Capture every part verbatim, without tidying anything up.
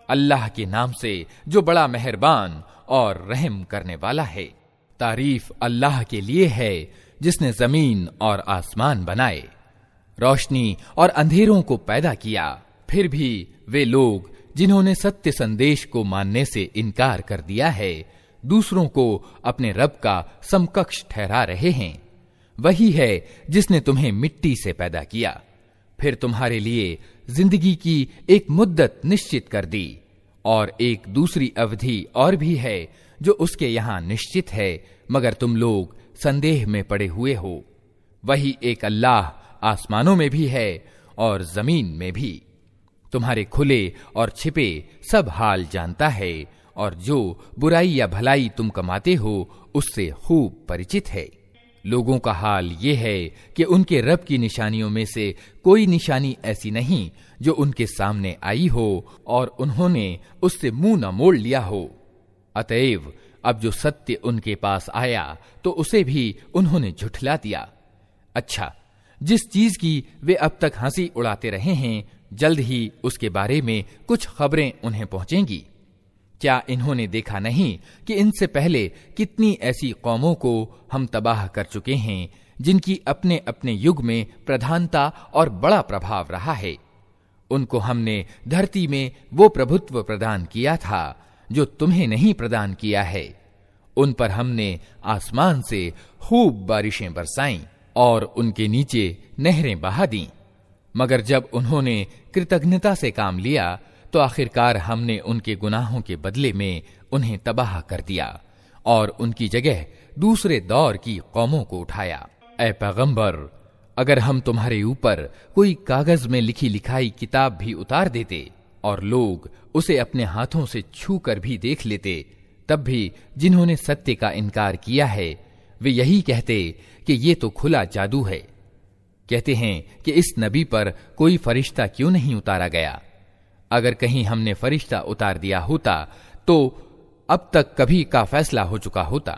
अल्लाह के नाम से जो बड़ा मेहरबान और रहम करने वाला है। तारीफ अल्लाह के लिए है जिसने जमीन और आसमान बनाए, रोशनी और अंधेरों को पैदा किया। फिर भी वे लोग जिन्होंने सत्य संदेश को मानने से इनकार कर दिया है, दूसरों को अपने रब का समकक्ष ठहरा रहे हैं। वही है जिसने तुम्हें मिट्टी से पैदा किया, फिर तुम्हारे लिए जिंदगी की एक मुद्दत निश्चित कर दी, और एक दूसरी अवधि और भी है जो उसके यहां निश्चित है, मगर तुम लोग संदेह में पड़े हुए हो। वही एक अल्लाह आसमानों में भी है और जमीन में भी, तुम्हारे खुले और छिपे सब हाल जानता है, और जो बुराई या भलाई तुम कमाते हो उससे खूब परिचित है। लोगों का हाल ये है कि उनके रब की निशानियों में से कोई निशानी ऐसी नहीं जो उनके सामने आई हो और उन्होंने उससे मुंह न मोड़ लिया हो। अतएव अब जो सत्य उनके पास आया तो उसे भी उन्होंने झुठला दिया। अच्छा, जिस चीज की वे अब तक हंसी उड़ाते रहे हैं, जल्द ही उसके बारे में कुछ खबरें उन्हें पहुंचेंगी। क्या इन्होंने देखा नहीं कि इनसे पहले कितनी ऐसी कौमों को हम तबाह कर चुके हैं जिनकी अपने अपने युग में प्रधानता और बड़ा प्रभाव रहा है। उनको हमने धरती में वो प्रभुत्व प्रदान किया था जो तुम्हें नहीं प्रदान किया है। उन पर हमने आसमान से खूब बारिशें बरसाईं और उनके नीचे नहरें बहा दी, मगर जब उन्होंने कृतज्ञता से काम लिया तो आखिरकार हमने उनके गुनाहों के बदले में उन्हें तबाह कर दिया और उनकी जगह दूसरे दौर की कौमों को उठाया। ऐ पैगंबर, अगर हम तुम्हारे ऊपर कोई कागज में लिखी लिखाई किताब भी उतार देते और लोग उसे अपने हाथों से छू कर भी देख लेते, तब भी जिन्होंने सत्य का इनकार किया है वे यही कहते कि ये तो खुला जादू है। कहते हैं कि इस नबी पर कोई फरिश्ता क्यों नहीं उतारा गया। अगर कहीं हमने फरिश्ता उतार दिया होता तो अब तक कभी का फैसला हो चुका होता,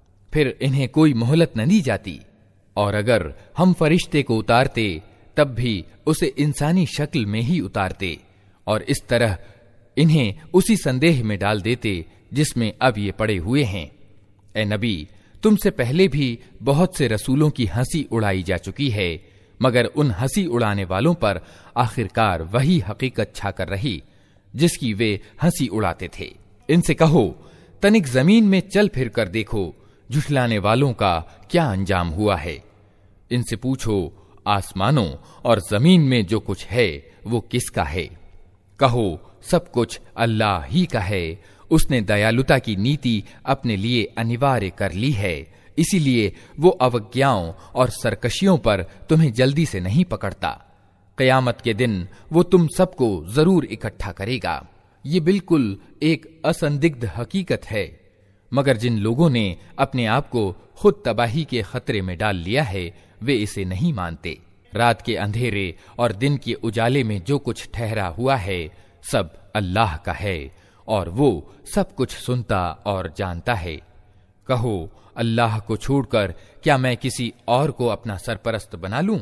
फिर इन्हें कोई मोहलत न दी जाती। और अगर हम फरिश्ते को उतारते तब भी उसे इंसानी शक्ल में ही उतारते और इस तरह इन्हें उसी संदेह में डाल देते जिसमें अब ये पड़े हुए हैं। ए नबी, तुमसे पहले भी बहुत से रसूलों की हंसी उड़ाई जा चुकी है, मगर उन हंसी उड़ाने वालों पर आखिरकार वही हकीकत छाकर रही जिसकी वे हंसी उड़ाते थे। इनसे कहो, तनिक जमीन में चल फिर कर देखो झुठलाने वालों का क्या अंजाम हुआ है। इनसे पूछो, आसमानों और जमीन में जो कुछ है वो किसका है? कहो, सब कुछ अल्लाह ही का है। उसने दयालुता की नीति अपने लिए अनिवार्य कर ली है, इसीलिए वो अवज्ञाओं और सरकशियों पर तुम्हें जल्दी से नहीं पकड़ता। कयामत के दिन वो तुम सबको जरूर इकट्ठा करेगा। ये बिल्कुल एक असंदिग्ध हकीकत है, मगर जिन लोगों ने अपने आप को खुद तबाही के खतरे में डाल लिया है वे इसे नहीं मानते। रात के अंधेरे और दिन के उजाले में जो कुछ ठहरा हुआ है सब अल्लाह का है और वो सब कुछ सुनता और जानता है। कहो, अल्लाह को छोड़कर क्या मैं किसी और को अपना सरपरस्त बना लूं?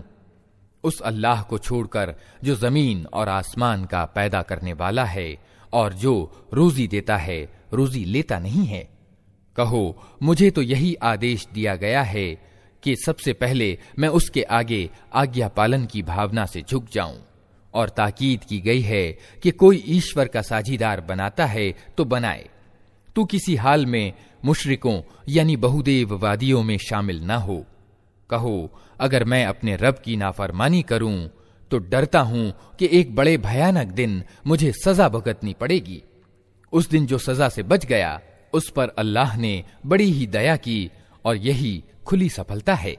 उस अल्लाह को छोड़कर जो जमीन और आसमान का पैदा करने वाला है और जो रोजी देता है, रोजी लेता नहीं है। कहो, मुझे तो यही आदेश दिया गया है कि सबसे पहले मैं उसके आगे आज्ञा पालन की भावना से झुक जाऊं, और ताकीद की गई है कि कोई ईश्वर का साझीदार बनाता है तो बनाए। तू किसी हाल में मुशरिकों यानी बहुदेववादियों में शामिल न हो। कहो, अगर मैं अपने रब की नाफरमानी करूं तो डरता हूं कि एक बड़े भयानक दिन मुझे सजा भुगतनी पड़ेगी। उस दिन जो सजा से बच गया उस पर अल्लाह ने बड़ी ही दया की और यही खुली सफलता है।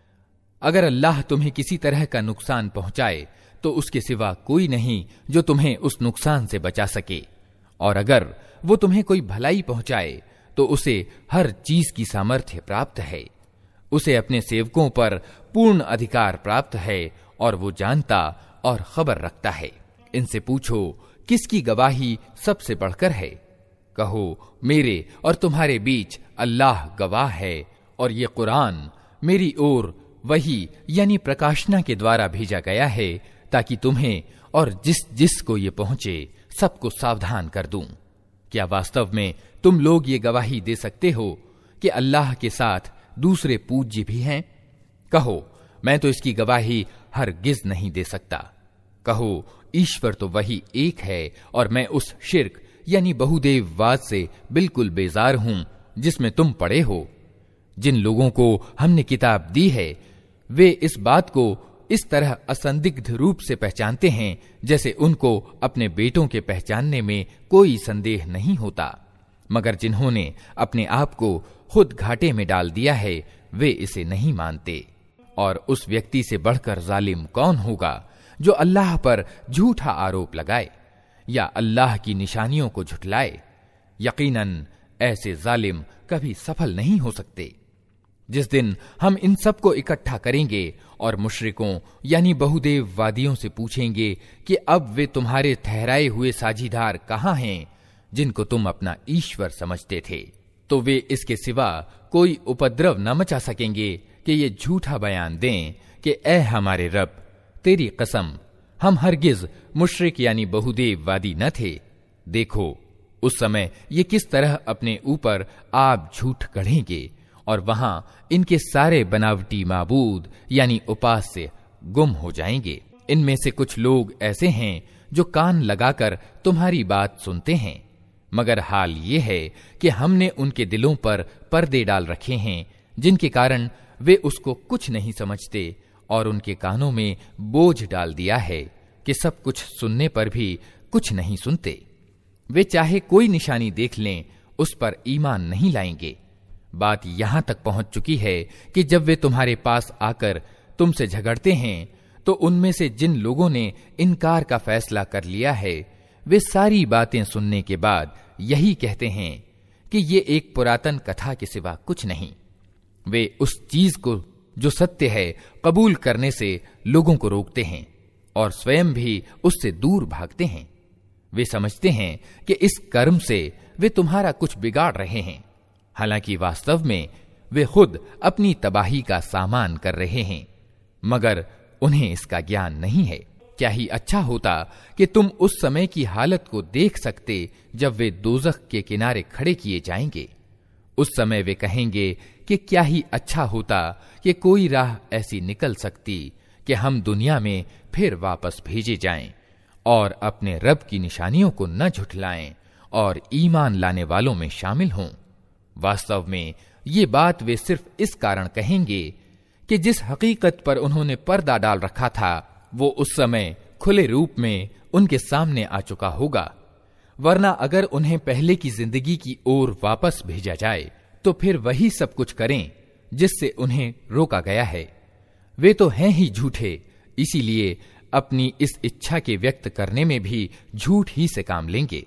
अगर अल्लाह तुम्हें किसी तरह का नुकसान पहुंचाए तो उसके सिवा कोई नहीं जो तुम्हें उस नुकसान से बचा सके, और अगर वो तुम्हें कोई भलाई पहुंचाए तो उसे हर चीज की सामर्थ्य प्राप्त है। उसे अपने सेवकों पर पूर्ण अधिकार प्राप्त है और वो जानता और खबर रखता है। इनसे पूछो, किसकी गवाही सबसे बढ़कर है? कहो, मेरे और तुम्हारे बीच अल्लाह गवाह है और ये कुरान मेरी ओर वही यानी प्रकाशना के द्वारा भेजा गया है ताकि तुम्हें और जिस जिस को ये पहुंचे सबको सावधान कर दूं। क्या वास्तव में तुम लोग ये गवाही दे सकते हो कि अल्लाह के साथ दूसरे पूज्य भी हैं? कहो, मैं तो इसकी गवाही हरगिज नहीं दे सकता। कहो, ईश्वर तो वही एक है और मैं उस शिर्क यानी बहुदेववाद से बिल्कुल बेजार हूं जिसमें तुम पड़े हो। जिन लोगों को हमने किताब दी है वे इस बात को इस तरह असंदिग्ध रूप से पहचानते हैं जैसे उनको अपने बेटों के पहचानने में कोई संदेह नहीं होता, मगर जिन्होंने अपने आप को खुद घाटे में डाल दिया है वे इसे नहीं मानते। और उस व्यक्ति से बढ़कर जालिम कौन होगा जो अल्लाह पर झूठा आरोप लगाए या अल्लाह की निशानियों को झुठलाए। यकीनन ऐसे जालिम कभी सफल नहीं हो सकते। जिस दिन हम इन सब को इकट्ठा करेंगे और मुशरिकों यानी बहुदेववादियों से पूछेंगे कि अब वे तुम्हारे ठहराए हुए साझीदार कहाँ हैं जिनको तुम अपना ईश्वर समझते थे, तो वे इसके सिवा कोई उपद्रव न मचा सकेंगे कि ये झूठा बयान दें कि ए हमारे रब, तेरी कसम हम हरगिज मुशरिक यानी बहुदेववादी न थे। देखो उस समय ये किस तरह अपने ऊपर आप झूठ गढ़ेंगे और वहां इनके सारे बनावटी माबूद यानी उपास्य गुम हो जाएंगे। इनमें से कुछ लोग ऐसे हैं जो कान लगाकर तुम्हारी बात सुनते हैं, मगर हाल ये है कि हमने उनके दिलों पर पर्दे डाल रखे हैं जिनके कारण वे उसको कुछ नहीं समझते, और उनके कानों में बोझ डाल दिया है कि सब कुछ सुनने पर भी कुछ नहीं सुनते। वे चाहे कोई निशानी देख लें उस पर ईमान नहीं लाएंगे। बात यहां तक पहुंच चुकी है कि जब वे तुम्हारे पास आकर तुमसे झगड़ते हैं तो उनमें से जिन लोगों ने इनकार का फैसला कर लिया है वे सारी बातें सुनने के बाद यही कहते हैं कि ये एक पुरातन कथा के सिवा कुछ नहीं। वे उस चीज को जो सत्य है कबूल करने से लोगों को रोकते हैं और स्वयं भी उससे दूर भागते हैं। वे समझते हैं कि इस कर्म से वे तुम्हारा कुछ बिगाड़ रहे हैं, हालांकि वास्तव में वे खुद अपनी तबाही का सामान कर रहे हैं, मगर उन्हें इसका ज्ञान नहीं है। क्या ही अच्छा होता कि तुम उस समय की हालत को देख सकते जब वे दोज़ख के किनारे खड़े किए जाएंगे। उस समय वे कहेंगे कि क्या ही अच्छा होता कि कोई राह ऐसी निकल सकती कि हम दुनिया में फिर वापस भेजे जाएं और अपने रब की निशानियों को न झुठलाएं और ईमान लाने वालों में शामिल हों। वास्तव में ये बात वे सिर्फ इस कारण कहेंगे कि जिस हकीकत पर उन्होंने पर्दा डाल रखा था वो उस समय खुले रूप में उनके सामने आ चुका होगा, वरना अगर उन्हें पहले की जिंदगी की ओर वापस भेजा जाए तो फिर वही सब कुछ करें जिससे उन्हें रोका गया है। वे तो हैं ही झूठे, इसीलिए अपनी इस इच्छा के व्यक्त करने में भी झूठ ही से काम लेंगे।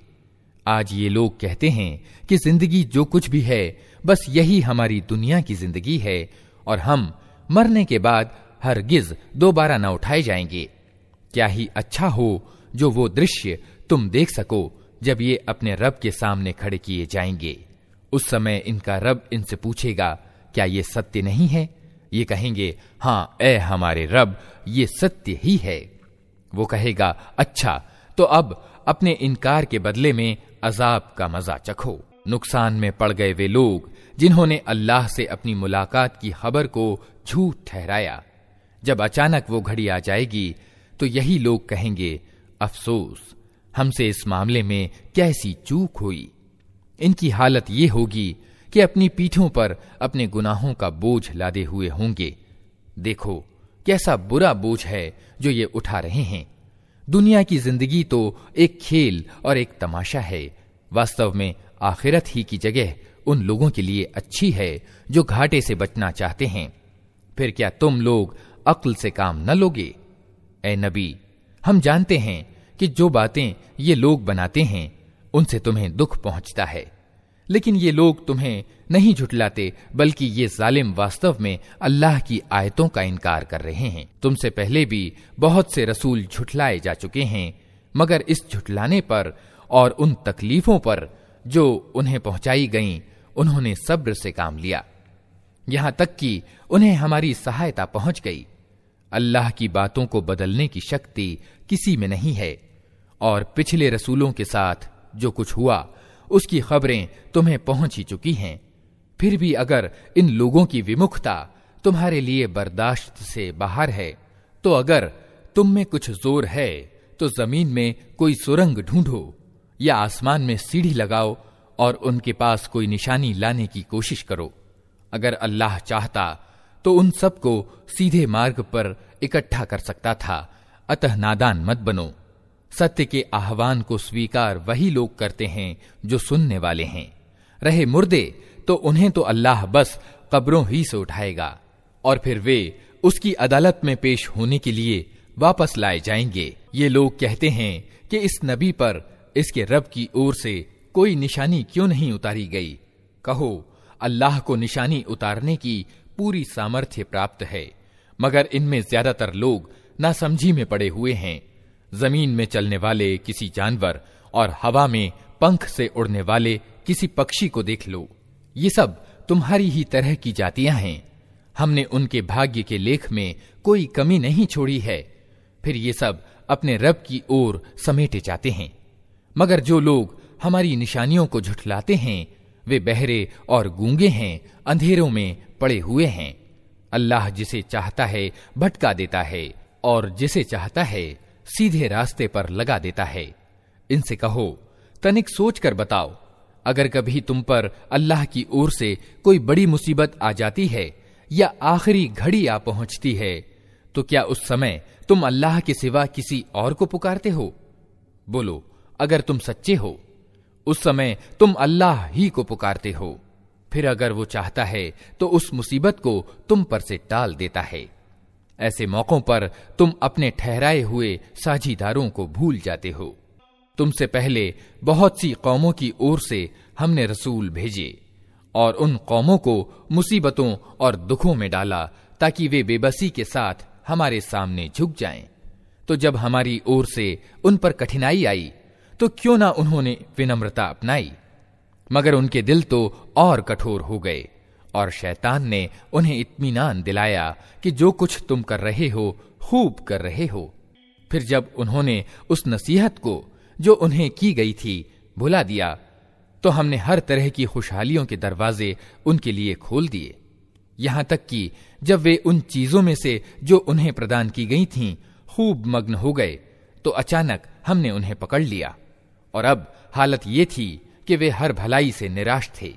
आज ये लोग कहते हैं कि जिंदगी जो कुछ भी है बस यही हमारी दुनिया की जिंदगी है और हम मरने के बाद हरगिज दोबारा न उठाए जाएंगे। क्या ही अच्छा हो जो वो दृश्य तुम देख सको जब ये अपने रब के सामने खड़े किए जाएंगे। उस समय इनका रब इनसे पूछेगा, क्या ये सत्य नहीं है? ये कहेंगे, हाँ ए हमारे रब, ये सत्य ही है। वो कहेगा, अच्छा तो अब अपने इनकार के बदले में अजाब का मजा चखो। नुकसान में पड़ गए वे लोग जिन्होंने अल्लाह से अपनी मुलाकात की खबर को झूठ ठहराया। जब अचानक वो घड़ी आ जाएगी तो यही लोग कहेंगे, अफसोस, हमसे इस मामले में कैसी चूक हुई। इनकी हालत ये होगी कि अपनी पीठों पर अपने गुनाहों का बोझ लादे हुए होंगे। देखो कैसा बुरा बोझ है जो ये उठा रहे हैं। दुनिया की जिंदगी तो एक खेल और एक तमाशा है, वास्तव में आखिरत ही की जगह उन लोगों के लिए अच्छी है जो घाटे से बचना चाहते हैं। फिर क्या तुम लोग अक्ल से काम न लोगे? ए नबी, हम जानते हैं कि जो बातें ये लोग बनाते हैं उनसे तुम्हें दुख पहुंचता है, लेकिन ये लोग तुम्हें नहीं झुठलाते, बल्कि ये जालिम वास्तव में अल्लाह की आयतों का इनकार कर रहे हैं। तुमसे पहले भी बहुत से रसूल झुठलाए जा चुके हैं, मगर इस झुठलाने पर और उन तकलीफों पर जो उन्हें पहुंचाई गईं, उन्होंने सब्र से काम लिया, यहां तक कि उन्हें हमारी सहायता पहुंच गई। अल्लाह की बातों को बदलने की शक्ति किसी में नहीं है और पिछले रसूलों के साथ जो कुछ हुआ उसकी खबरें तुम्हें पहुंच ही चुकी हैं। फिर भी अगर इन लोगों की विमुखता तुम्हारे लिए बर्दाश्त से बाहर है, तो अगर तुम में कुछ जोर है तो जमीन में कोई सुरंग ढूंढो या आसमान में सीढ़ी लगाओ और उनके पास कोई निशानी लाने की कोशिश करो। अगर अल्लाह चाहता तो उन सबको सीधे मार्ग पर इकट्ठा कर सकता था। अतः नादान मत बनो। सत्य के आह्वान को स्वीकार वही लोग करते हैं जो सुनने वाले हैं। रहे मुर्दे तो उन्हें तो अल्लाह बस कब्रों ही से उठाएगा और फिर वे उसकी अदालत में पेश होने के लिए वापस लाए जाएंगे। ये लोग कहते हैं कि इस नबी पर इसके रब की ओर से कोई निशानी क्यों नहीं उतारी गई। कहो, अल्लाह को निशानी उतारने की पूरी सामर्थ्य प्राप्त है, मगर इनमें ज्यादातर लोग नासमझी में पड़े हुए हैं। जमीन में चलने वाले किसी जानवर और हवा में पंख से उड़ने वाले किसी पक्षी को देख लो, ये सब तुम्हारी ही तरह की जातियां हैं। हमने उनके भाग्य के लेख में कोई कमी नहीं छोड़ी है। फिर ये सब अपने रब की ओर समेटे जाते हैं। मगर जो लोग हमारी निशानियों को झुठलाते हैं वे बहरे और गूंगे हैं, अंधेरों में पड़े हुए हैं। अल्लाह जिसे चाहता है भटका देता है और जिसे चाहता है सीधे रास्ते पर लगा देता है। इनसे कहो, तनिक सोच कर बताओ, अगर कभी तुम पर अल्लाह की ओर से कोई बड़ी मुसीबत आ जाती है या आखिरी घड़ी आ पहुंचती है, तो क्या उस समय तुम अल्लाह के सिवा किसी और को पुकारते हो? बोलो, अगर तुम सच्चे हो, उस समय तुम अल्लाह ही को पुकारते हो। फिर अगर वो चाहता है तो उस मुसीबत को तुम पर से टाल देता है। ऐसे मौकों पर तुम अपने ठहराए हुए साझीदारों को भूल जाते हो। तुमसे पहले बहुत सी कौमों की ओर से हमने रसूल भेजे और उन कौमों को मुसीबतों और दुखों में डाला ताकि वे बेबसी के साथ हमारे सामने झुक जाएं। तो जब हमारी ओर से उन पर कठिनाई आई तो क्यों ना उन्होंने विनम्रता अपनाई, मगर उनके दिल तो और कठोर हो गए और शैतान ने उन्हें इत्मीनान दिलाया कि जो कुछ तुम कर रहे हो खूब कर रहे हो। फिर जब उन्होंने उस नसीहत को जो उन्हें की गई थी भुला दिया, तो हमने हर तरह की खुशहालियों के दरवाजे उनके लिए खोल दिए, यहां तक कि जब वे उन चीजों में से जो उन्हें प्रदान की गई थीं खूब मग्न हो गए, तो अचानक हमने उन्हें पकड़ लिया और अब हालत ये थी कि वे हर भलाई से निराश थे।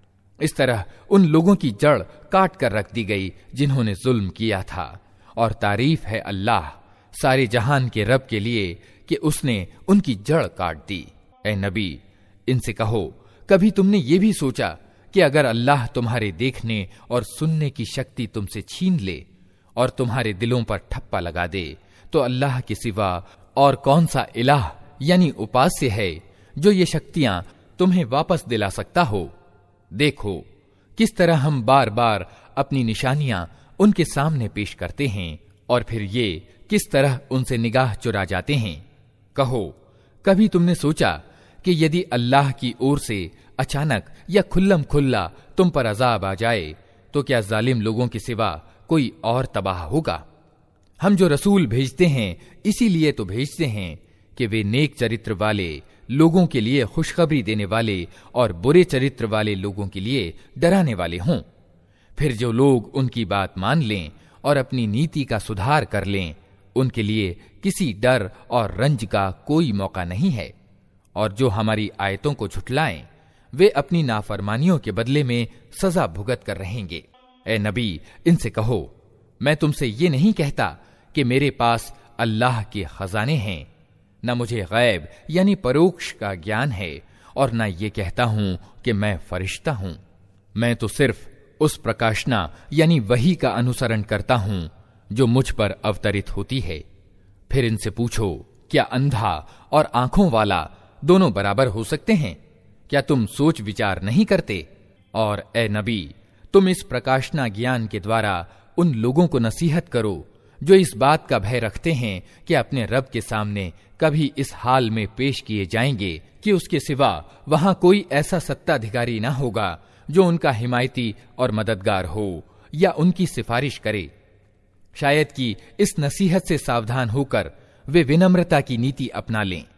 इस तरह उन लोगों की जड़ काट कर रख दी गई जिन्होंने जुल्म किया था। और तारीफ है अल्लाह सारे जहान के रब के लिए कि उसने उनकी जड़ काट दी। ए नबी, इनसे कहो, कभी तुमने ये भी सोचा कि अगर अल्लाह तुम्हारे देखने और सुनने की शक्ति तुमसे छीन ले और तुम्हारे दिलों पर ठप्पा लगा दे, तो अल्लाह के सिवा और कौन सा इलाह यानी उपास्य है जो ये शक्तियां तुम्हें वापस दिला सकता हो? देखो किस तरह हम बार बार अपनी निशानियां उनके सामने पेश करते हैं और फिर ये किस तरह उनसे निगाह चुरा जाते हैं। कहो, कभी तुमने सोचा कि यदि अल्लाह की ओर से अचानक या खुल्लम खुल्ला तुम पर अजाब आ जाए तो क्या जालिम लोगों के सिवा कोई और तबाह होगा? हम जो रसूल भेजते हैं इसीलिए तो भेजते हैं कि वे नेक चरित्र वाले लोगों के लिए खुशखबरी देने वाले और बुरे चरित्र वाले लोगों के लिए डराने वाले हों। फिर जो लोग उनकी बात मान लें और अपनी नीति का सुधार कर लें, उनके लिए किसी डर और रंज का कोई मौका नहीं है। और जो हमारी आयतों को झुठलाएं, वे अपनी नाफरमानियों के बदले में सजा भुगत कर रहेंगे। ए नबी, इनसे कहो, मैं तुमसे ये नहीं कहता कि मेरे पास अल्लाह के खजाने हैं, न मुझे गैब यानी परोक्ष का ज्ञान है और न ये कहता हूं कि मैं फरिश्ता हूं। मैं तो सिर्फ उस प्रकाशना यानी वही का अनुसरण करता हूं जो मुझ पर अवतरित होती है। फिर इनसे पूछो, क्या अंधा और आंखों वाला दोनों बराबर हो सकते हैं? क्या तुम सोच विचार नहीं करते? और ए नबी, तुम इस प्रकाशना ज्ञान के द्वारा उन लोगों को नसीहत करो जो इस बात का भय रखते हैं कि अपने रब के सामने कभी इस हाल में पेश किए जाएंगे कि उसके सिवा वहां कोई ऐसा सत्ताधिकारी न होगा जो उनका हिमायती और मददगार हो या उनकी सिफारिश करे। शायद कि इस नसीहत से सावधान होकर वे विनम्रता की नीति अपना लें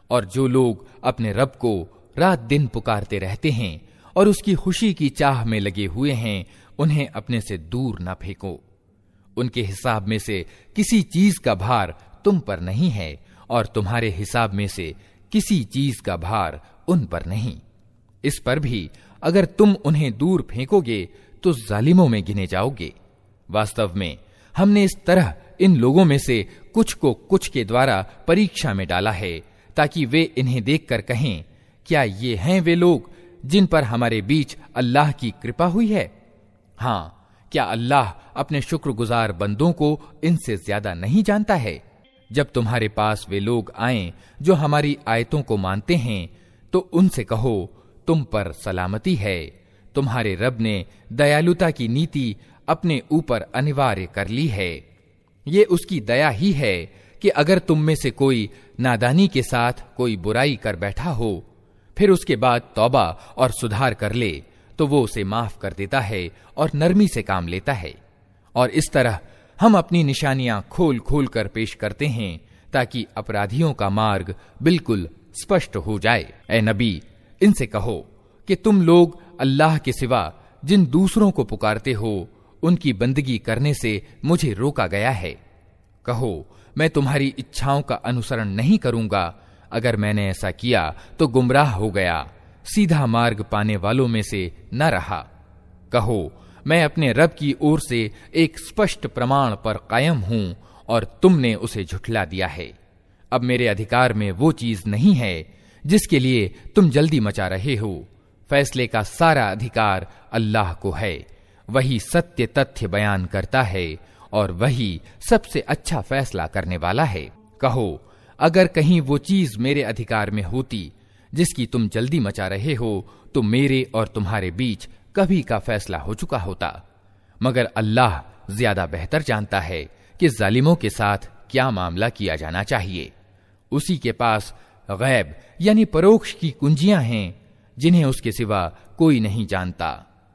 और जो लोग अपने रब को रात दिन पुकारते रहते हैं और उसकी खुशी की चाह में लगे हुए हैं, उन्हें अपने से दूर न फेंको। उनके हिसाब में से किसी चीज का भार तुम पर नहीं है और तुम्हारे हिसाब में से किसी चीज का भार उन पर नहीं। इस पर भी अगर तुम उन्हें दूर फेंकोगे तो जालिमों में गिने जाओगे। वास्तव में हमने इस तरह इन लोगों में से कुछ को कुछ के द्वारा परीक्षा में डाला है, ताकि वे इन्हें देखकर कहें, क्या ये हैं वे लोग जिन पर हमारे बीच अल्लाह की कृपा हुई है? हाँ, क्या अल्लाह अपने शुक्रगुजार बंदों को इनसे ज्यादा नहीं जानता है? जब तुम्हारे पास वे लोग आएं जो हमारी आयतों को मानते हैं, तो उनसे कहो, तुम पर सलामती है। तुम्हारे रब ने दयालुता की नीति अपने ऊपर अनिवार्य कर ली है। ये उसकी दया ही है कि अगर तुम में से कोई नादानी के साथ कोई बुराई कर बैठा हो, फिर उसके बाद तौबा और सुधार कर ले, तो वो उसे माफ कर देता है और नरमी से काम लेता है। और इस तरह हम अपनी निशानियां खोल खोल कर पेश करते हैं, ताकि अपराधियों का मार्ग बिल्कुल स्पष्ट हो जाए। ए नबी, इनसे कहो कि तुम लोग अल्लाह के सिवा जिन दूसरों को पुकारते हो, उनकी बंदगी करने से मुझे रोका गया है। कहो, मैं तुम्हारी इच्छाओं का अनुसरण नहीं करूंगा। अगर मैंने ऐसा किया तो गुमराह हो गया, सीधा मार्ग पाने वालों में से न रहा। कहो, मैं अपने रब की ओर से एक स्पष्ट प्रमाण पर कायम हूं और तुमने उसे झुठला दिया है। अब मेरे अधिकार में वो चीज नहीं है जिसके लिए तुम जल्दी मचा रहे हो। फैसले का सारा अधिकार अल्लाह को है। वही सत्य तथ्य बयान करता है और वही सबसे अच्छा फैसला करने वाला है। कहो, अगर कहीं वो चीज मेरे अधिकार में होती जिसकी तुम जल्दी मचा रहे हो, तो मेरे और तुम्हारे बीच कभी का फैसला हो चुका होता। मगर अल्लाह ज्यादा बेहतर जानता है कि जालिमों के साथ क्या मामला किया जाना चाहिए। उसी के पास गैब यानी परोक्ष की कुंजियां हैं, जिन्हें उसके सिवा कोई नहीं जानता।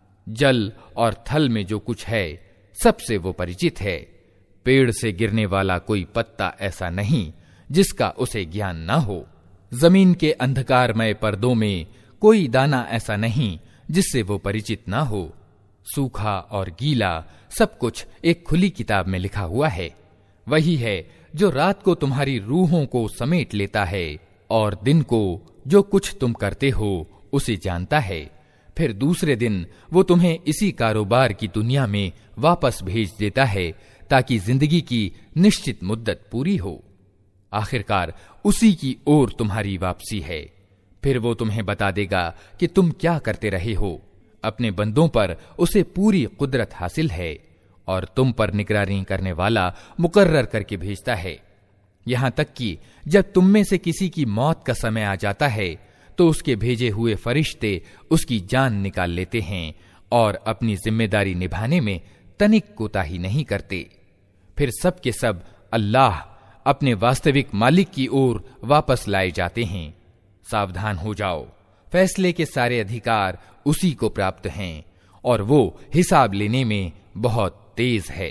जल और थल में जो कुछ है, सबसे वो परिचित है। पेड़ से गिरने वाला कोई पत्ता ऐसा नहीं जिसका उसे ज्ञान न हो। जमीन के अंधकारमय पर्दों में कोई दाना ऐसा नहीं जिससे वो परिचित न हो। सूखा और गीला सब कुछ एक खुली किताब में लिखा हुआ है। वही है जो रात को तुम्हारी रूहों को समेट लेता है और दिन को जो कुछ तुम करते हो उसे जानता है। फिर दूसरे दिन वो तुम्हें इसी कारोबार की दुनिया में वापस भेज देता है, ताकि जिंदगी की निश्चित मुद्दत पूरी हो। आखिरकार उसी की ओर तुम्हारी वापसी है। फिर वो तुम्हें बता देगा कि तुम क्या करते रहे हो। अपने बंदों पर उसे पूरी कुदरत हासिल है और तुम पर निगरानी करने वाला मुकर्रर करके भेजता है। यहां तक कि जब तुम में से किसी की मौत का समय आ जाता है, तो उसके भेजे हुए फरिश्ते उसकी जान निकाल लेते हैं और अपनी जिम्मेदारी निभाने में तनिक कोताही नहीं करते। फिर सब के सब अल्लाह अपने वास्तविक मालिक की ओर वापस लाए जाते हैं। सावधान हो जाओ, फैसले के सारे अधिकार उसी को प्राप्त हैं और वो हिसाब लेने में बहुत तेज है।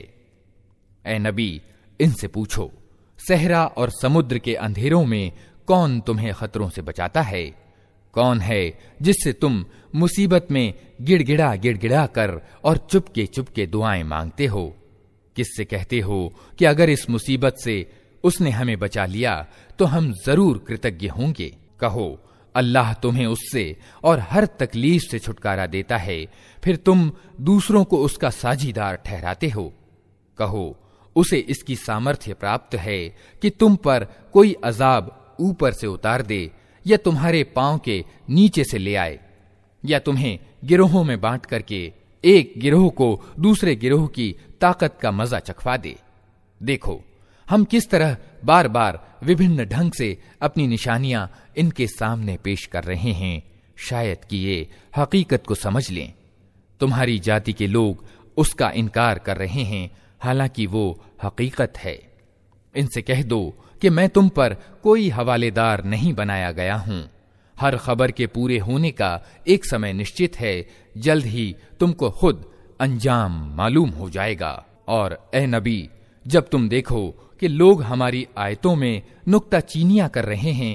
ए नबी, इनसे पूछो, सहरा और समुद्र के अंधेरों में कौन तुम्हें खतरों से बचाता है? कौन है जिससे तुम मुसीबत में गिड़गिड़ा गिड़गिड़ा कर और चुपके चुपके दुआएं मांगते हो? किससे कहते हो कि अगर इस मुसीबत से उसने हमें बचा लिया तो हम जरूर कृतज्ञ होंगे? कहो, अल्लाह तुम्हें उससे और हर तकलीफ से छुटकारा देता है, फिर तुम दूसरों को उसका साझीदार ठहराते हो। कहो, उसे इसकी सामर्थ्य प्राप्त है कि तुम पर कोई अजाब ऊपर से उतार दे या तुम्हारे पांव के नीचे से ले आए, या तुम्हें गिरोहों में बांट करके एक गिरोह को दूसरे गिरोह की ताकत का मजा चखवा दे। देखो, हम किस तरह बार बार विभिन्न ढंग से अपनी निशानियां इनके सामने पेश कर रहे हैं, शायद कि ये हकीकत को समझ लें। तुम्हारी जाति के लोग उसका इनकार कर रहे हैं, हालांकि वो हकीकत है। इनसे कह दो कि मैं तुम पर कोई हवालेदार नहीं बनाया गया हूं। हर खबर के पूरे होने का एक समय निश्चित है। जल्द ही तुमको खुद अंजाम मालूम हो जाएगा। और ए नबी, जब तुम देखो कि लोग हमारी आयतों में नुक्ताचीनियां कर रहे हैं,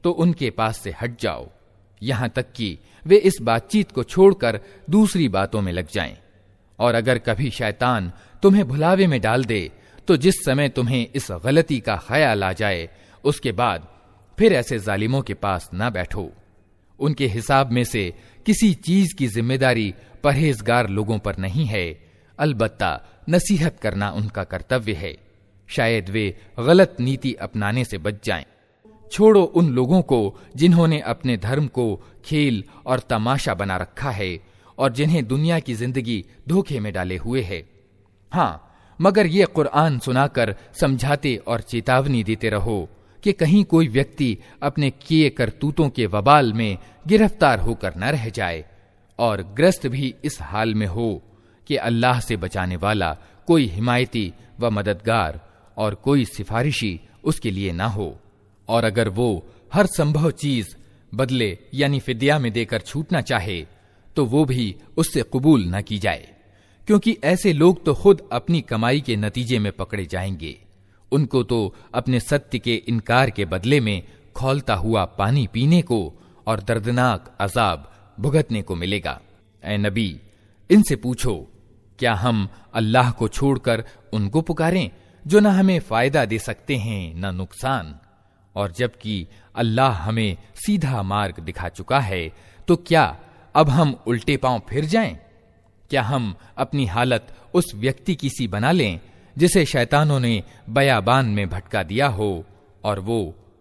तो उनके पास से हट जाओ, यहां तक कि वे इस बातचीत को छोड़कर दूसरी बातों में लग जाएं। और अगर कभी शैतान तुम्हें भुलावे में डाल दे तो जिस समय तुम्हें इस गलती का ख्याल आ जाए उसके बाद फिर ऐसे जालिमों के पास ना बैठो। उनके हिसाब में से किसी चीज की जिम्मेदारी परहेजगार लोगों पर नहीं है, अलबत्ता नसीहत करना उनका कर्तव्य है। शायद वे गलत नीति अपनाने से बच जाएं। छोड़ो उन लोगों को जिन्होंने अपने धर्म को खेल और तमाशा बना रखा है और जिन्हें दुनिया की जिंदगी धोखे में डाले हुए है। हाँ, मगर ये कुरान सुनाकर समझाते और चेतावनी देते रहो कि कहीं कोई व्यक्ति अपने किए करतूतों के वबाल में गिरफ्तार होकर न रह जाए और ग्रस्त भी इस हाल में हो कि अल्लाह से बचाने वाला कोई हिमायती व मददगार और कोई सिफारिशी उसके लिए ना हो। और अगर वो हर संभव चीज बदले यानी फिदिया में देकर छूटना चाहे तो वो भी उससे कबूल न की जाए, क्योंकि ऐसे लोग तो खुद अपनी कमाई के नतीजे में पकड़े जाएंगे। उनको तो अपने सत्य के इनकार के बदले में खौलता हुआ पानी पीने को और दर्दनाक अजाब भुगतने को मिलेगा। ऐ नबी, इनसे पूछो, क्या हम अल्लाह को छोड़कर उनको पुकारें जो न हमें फायदा दे सकते हैं न नुकसान, और जबकि अल्लाह हमें सीधा मार्ग दिखा चुका है, तो क्या अब हम उल्टे पांव फिर जाएं? क्या हम अपनी हालत उस व्यक्ति की सी बना लें जिसे शैतानों ने बयाबान में भटका दिया हो और वो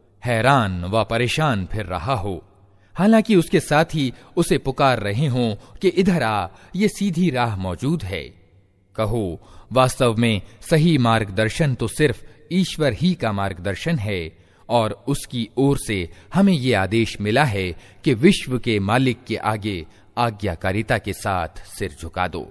हैरान व परेशान फिर रहा हो, हालांकि उसके साथ ही उसे पुकार रहे हों कि इधर आ, ये सीधी राह मौजूद है। कहो, वास्तव में सही मार्गदर्शन तो सिर्फ ईश्वर ही का मार्गदर्शन है और उसकी ओर से हमें ये आदेश मिला है कि विश्व के मालिक के आगे आज्ञाकारिता के साथ सिर झुका दो,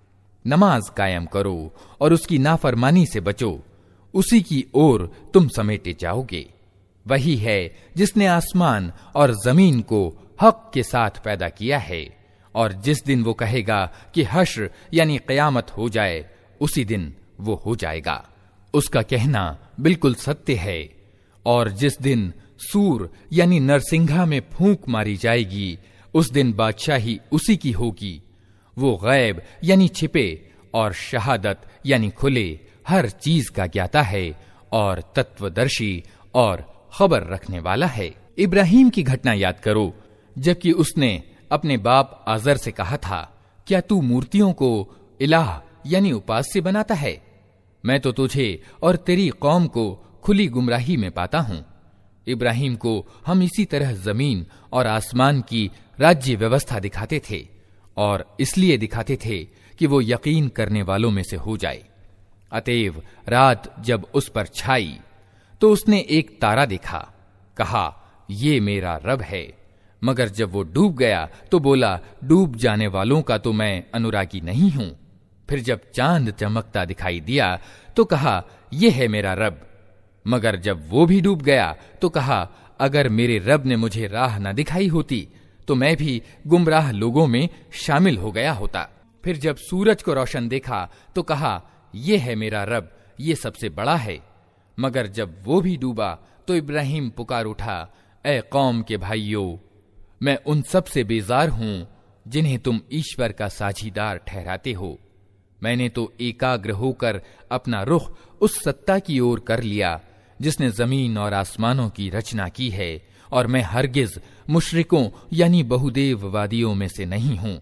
नमाज कायम करो और उसकी नाफरमानी से बचो, उसी की ओर तुम समेटे जाओगे। वही है जिसने आसमान और जमीन को हक के साथ पैदा किया है, और जिस दिन वो कहेगा कि हश्र यानी कयामत हो जाए, उसी दिन वो हो जाएगा। उसका कहना बिल्कुल सत्य है। और जिस दिन सूर यानी नरसिंघा में फूंक मारी जाएगी, उस दिन बादशाही उसी की होगी। वो गैब यानी छिपे और शहादत यानी खुले हर चीज का ज्ञाता है और तत्वदर्शी और खबर रखने वाला है। इब्राहिम की घटना याद करो, जबकि उसने अपने बाप आजर से कहा था, क्या तू मूर्तियों को इलाह यानी उपास्य बनाता है? मैं तो तुझे और तेरी कौम को खुली गुमराही में पाता हूं। इब्राहिम को हम इसी तरह जमीन और आसमान की राज्य व्यवस्था दिखाते थे, और इसलिए दिखाते थे कि वो यकीन करने वालों में से हो जाए। अतएव रात जब उस पर छाई तो उसने एक तारा देखा, कहा, ये मेरा रब है। मगर जब वो डूब गया तो बोला, डूब जाने वालों का तो मैं अनुरागी नहीं हूं। फिर जब चांद चमकता दिखाई दिया तो कहा, यह है मेरा रब। मगर जब वो भी डूब गया तो कहा, अगर मेरे रब ने मुझे राह न दिखाई होती तो मैं भी गुमराह लोगों में शामिल हो गया होता। फिर जब सूरज को रोशन देखा तो कहा, यह है मेरा रब, ये सबसे बड़ा है। मगर जब वो भी डूबा तो इब्राहिम पुकार उठा, ए कौम के भाइयों, मैं उन सब से बेजार हूं जिन्हें तुम ईश्वर का साझीदार ठहराते हो। मैंने तो एकाग्र होकर अपना रुख उस सत्ता की ओर कर लिया जिसने जमीन और आसमानों की रचना की है, और मैं हरगिज मुशरिकों यानी बहुदेववादियों में से नहीं हूं।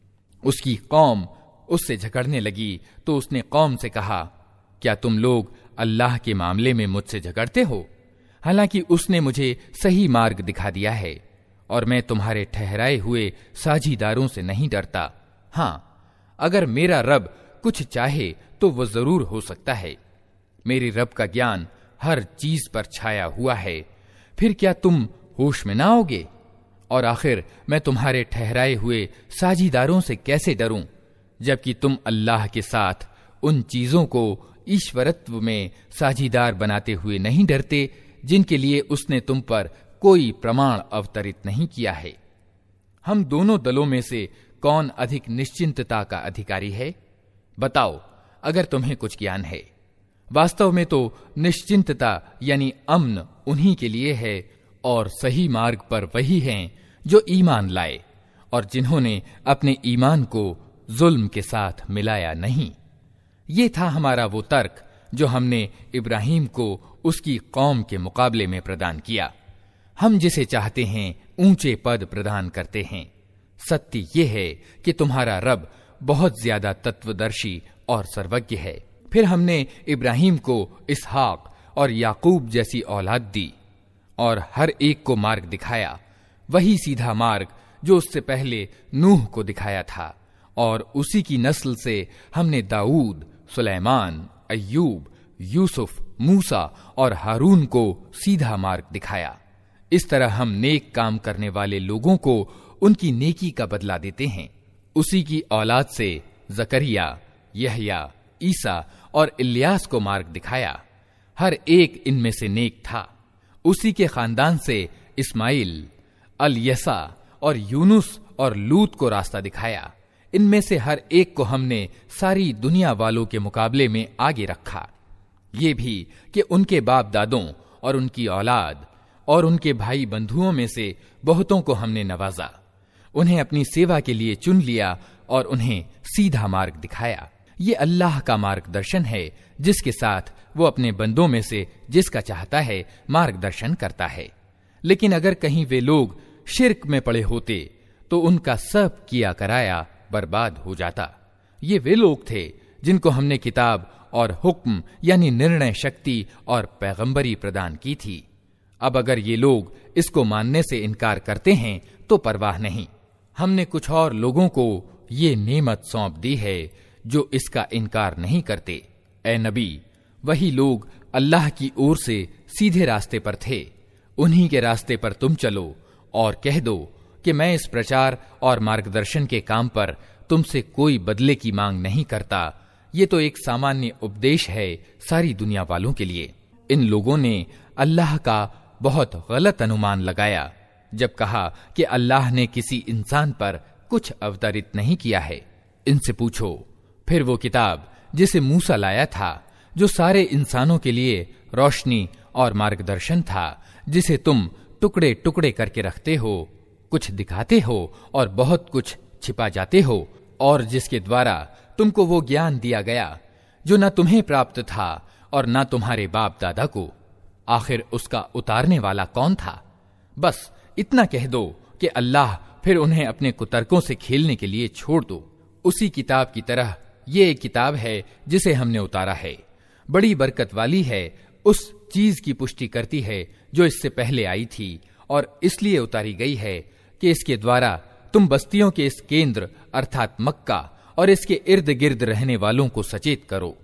उसकी कौम उससे झगड़ने लगी तो उसने कौम से कहा, क्या तुम लोग अल्लाह के मामले में मुझसे झगड़ते हो? हालांकि उसने मुझे सही मार्ग दिखा दिया है और मैं तुम्हारे ठहराए हुए साझीदारों से नहीं डरता। हां, अगर मेरा रब कुछ चाहे तो वह जरूर हो सकता है। मेरे रब का ज्ञान हर चीज पर छाया हुआ है। फिर क्या तुम होश में ना आओगे? और आखिर मैं तुम्हारे ठहराए हुए साझीदारों से कैसे डरूं, जबकि तुम अल्लाह के साथ उन चीजों को ईश्वरत्व में साझीदार बनाते हुए नहीं डरते जिनके लिए उसने तुम पर कोई प्रमाण अवतरित नहीं किया है। हम दोनों दलों में से कौन अधिक निश्चिंतता का अधिकारी है? बताओ, अगर तुम्हें कुछ ज्ञान है। वास्तव में तो निश्चिंतता यानी अम्न उन्हीं के लिए है और सही मार्ग पर वही हैं जो ईमान लाए और जिन्होंने अपने ईमान को जुल्म के साथ मिलाया नहीं। ये था हमारा वो तर्क जो हमने इब्राहिम को उसकी कौम के मुकाबले में प्रदान किया। हम जिसे चाहते हैं ऊंचे पद प्रदान करते हैं। सत्य ये है कि तुम्हारा रब बहुत ज्यादा तत्वदर्शी और सर्वज्ञ है। फिर हमने इब्राहिम को इसहाक और याकूब जैसी औलाद दी और हर एक को मार्ग दिखाया, वही सीधा मार्ग जो उससे पहले नूह को दिखाया था। और उसी की नस्ल से हमने दाऊद, सुलेमान, अय्यूब, यूसुफ, मूसा और हारून को सीधा मार्ग दिखाया। इस तरह हम नेक काम करने वाले लोगों को उनकी नेकी का बदला देते हैं। उसी की औलाद से जकरिया, यहया, ईसा और इल्यास को मार्ग दिखाया। हर एक इनमें से नेक था। उसी के खानदान से इस्माइल, अलयसा और यूनुस और लूत को रास्ता दिखाया। इनमें से हर एक को हमने सारी दुनिया वालों के मुकाबले में आगे रखा। ये भी कि उनके बाप दादों और उनकी औलाद और उनके भाई बंधुओं में से बहुतों को हमने नवाजा, उन्हें अपनी सेवा के लिए चुन लिया और उन्हें सीधा मार्ग दिखाया। ये अल्लाह का मार्गदर्शन है जिसके साथ वो अपने बंदों में से जिसका चाहता है मार्गदर्शन करता है। लेकिन अगर कहीं वे लोग शिर्क में पड़े होते तो उनका सब किया कराया बर्बाद हो जाता। ये वे लोग थे जिनको हमने किताब और हुक्म यानी निर्णय शक्ति और पैगंबरी प्रदान की थी। अब अगर ये लोग इसको मानने से इनकार करते हैं तो परवाह नहीं, हमने कुछ और लोगों को ये नेमत सौंप दी है जो इसका इनकार नहीं करते। ए नबी, वही लोग अल्लाह की ओर से सीधे रास्ते पर थे, उन्हीं के रास्ते पर तुम चलो और कह दो कि मैं इस प्रचार और मार्गदर्शन के काम पर तुमसे कोई बदले की मांग नहीं करता। ये तो एक सामान्य उपदेश है सारी दुनिया वालों के लिए। इन लोगों ने अल्लाह का बहुत गलत अनुमान लगाया जब कहा कि अल्लाह ने किसी इंसान पर कुछ अवतरित नहीं किया है। इनसे पूछो, फिर वो किताब जिसे मूसा लाया था, जो सारे इंसानों के लिए रोशनी और मार्गदर्शन था, जिसे तुम टुकड़े टुकड़े करके रखते हो, कुछ दिखाते हो और बहुत कुछ छिपा जाते हो, और जिसके द्वारा तुमको वो ज्ञान दिया गया जो न तुम्हें प्राप्त था और न तुम्हारे बाप दादा को। आखिर उसका उतारने वाला कौन था? बस इतना कह दो कि अल्लाह, फिर उन्हें अपने कुतर्कों से खेलने के लिए छोड़ दो। उसी किताब की तरह ये एक किताब है जिसे हमने उतारा है, बड़ी बरकत वाली है, उस चीज की पुष्टि करती है जो इससे पहले आई थी, और इसलिए उतारी गई है कि इसके द्वारा तुम बस्तियों के इस केंद्र अर्थात मक्का और इसके इर्द गिर्द रहने वालों को सचेत करो।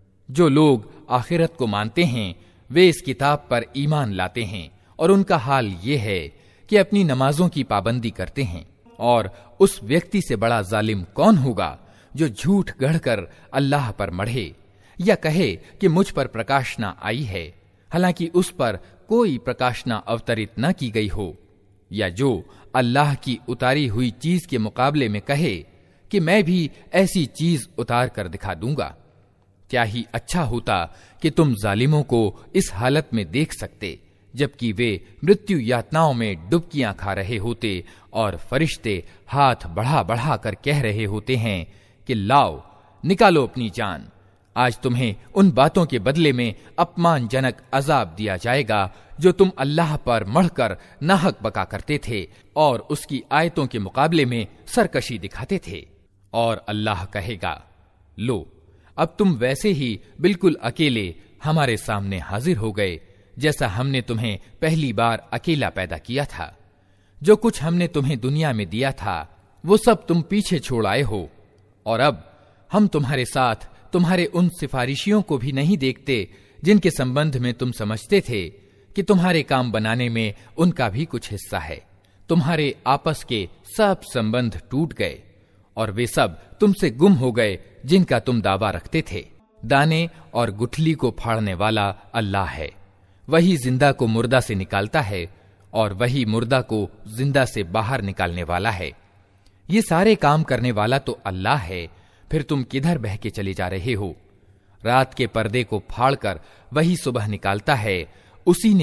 जो लोग आखिरत को मानते हैं वे इस किताब पर ईमान लाते हैं, और उनका हाल ये है कि अपनी नमाजों की पाबंदी करते हैं। और उस व्यक्ति से बड़ा जालिम कौन होगा जो झूठ गढ़कर अल्लाह पर मढ़े या कहे कि मुझ पर प्रकाशना आई है, हालांकि उस पर कोई प्रकाशना अवतरित न की गई हो, या जो अल्लाह की उतारी हुई चीज के मुकाबले में कहे कि मैं भी ऐसी चीज उतार कर दिखा दूंगा। क्या ही अच्छा होता कि तुम जालिमों को इस हालत में देख सकते जबकि वे मृत्यु यातनाओं में डुबकियां खा रहे होते और फरिश्ते हाथ बढ़ा बढ़ा कर कह रहे होते हैं कि लाओ, निकालो अपनी जान, आज तुम्हें उन बातों के बदले में अपमानजनक अजाब दिया जाएगा जो तुम अल्लाह पर मढ़कर नाहक बका करते थे और उसकी आयतों के मुकाबले में सरकशी दिखाते थे। और अल्लाह कहेगा, लो, अब तुम वैसे ही बिल्कुल अकेले हमारे सामने हाजिर हो गए जैसा हमने तुम्हें पहली बार अकेला पैदा किया था। जो कुछ हमने तुम्हें दुनिया में दिया था वो सब तुम पीछे छोड़ आए हो, और अब हम तुम्हारे साथ तुम्हारे उन सिफारिशियों को भी नहीं देखते जिनके संबंध में तुम समझते थे कि तुम्हारे काम बनाने में उनका भी कुछ हिस्सा है। तुम्हारे आपस के सब संबंध टूट गए और वे सब तुमसे गुम हो गए जिनका तुम दावा रखते थे। दाने और गुठली को फाड़ने वाला अल्लाह है, वही जिंदा को मुर्दा से निकालता है और वही मुर्दा को जिंदा से बाहर निकालने वाला है। ये सारे काम करने वाला तो अल्लाह है, फिर तुम किधर बह के चले जा रहे हो? रात के पर्दे को फाड़कर वही सुबह निकालता है, उसी ने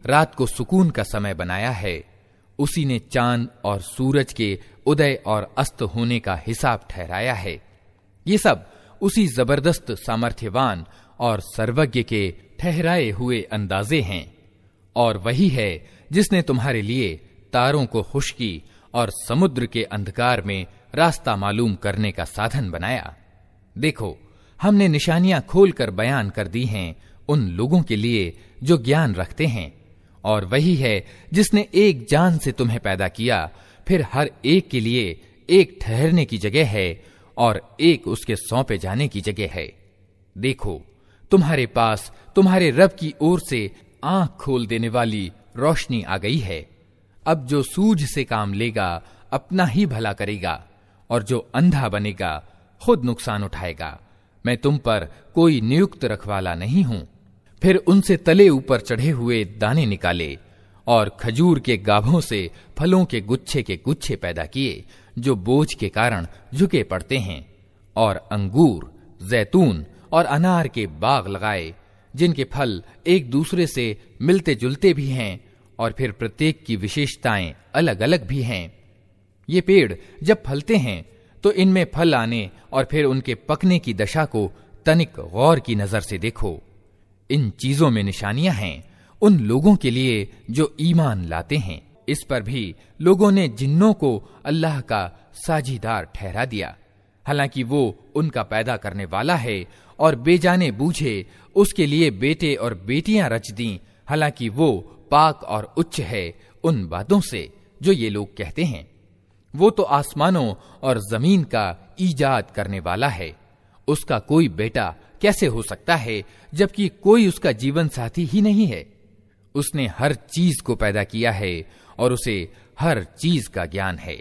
रात को सुकून का समय बनाया है, उसी ने चांद और सूरज के उदय और अस्त होने का हिसाब ठहराया है। ये सब उसी जबरदस्त सामर्थ्यवान और सर्वज्ञ के ठहराए हुए अंदाजे हैं। और वही है जिसने तुम्हारे लिए तारों को खुश्की और समुद्र के अंधकार में रास्ता मालूम करने का साधन बनाया। देखो, हमने निशानियां खोलकर बयान कर दी हैं उन लोगों के लिए जो ज्ञान रखते हैं। और वही है जिसने एक जान से तुम्हें पैदा किया, फिर हर एक के लिए एक ठहरने की जगह है और एक उसके सौंपे जाने की जगह है। देखो, तुम्हारे पास तुम्हारे रब की ओर से आंख खोल देने वाली रोशनी आ गई है। अब जो सूझ से काम लेगा अपना ही भला करेगा, और जो अंधा बनेगा खुद नुकसान उठाएगा। मैं तुम पर कोई नियुक्त रखवाला नहीं हूं। फिर उनसे तले ऊपर चढ़े हुए दाने निकाले और खजूर के गाभों से फलों के गुच्छे के गुच्छे पैदा किए जो बोझ के कारण झुके पड़ते हैं, और अंगूर, जैतून और अनार के बाग लगाए जिनके फल एक दूसरे से मिलते जुलते भी हैं और फिर प्रत्येक की विशेषताएं अलग अलग भी हैं। ये पेड़ जब फलते हैं तो इनमें फल आने और फिर उनके पकने की दशा को तनिक गौर की नजर से देखो। इन चीजों में निशानियां हैं उन लोगों के लिए जो ईमान लाते हैं। इस पर भी लोगों ने जिन्नों को अल्लाह का साझीदार ठहरा दिया, हालांकि वो उनका पैदा करने वाला है, और बेजाने बूझे उसके लिए बेटे और बेटियां रच दी, हालांकि वो पाक और उच्च है उन बातों से जो ये लोग कहते हैं। वो तो आसमानों और जमीन का ईजाद करने वाला है। उसका कोई बेटा कैसे हो सकता है जबकि कोई उसका जीवन साथी ही नहीं है। उसने हर चीज को पैदा किया है और उसे हर चीज का ज्ञान है।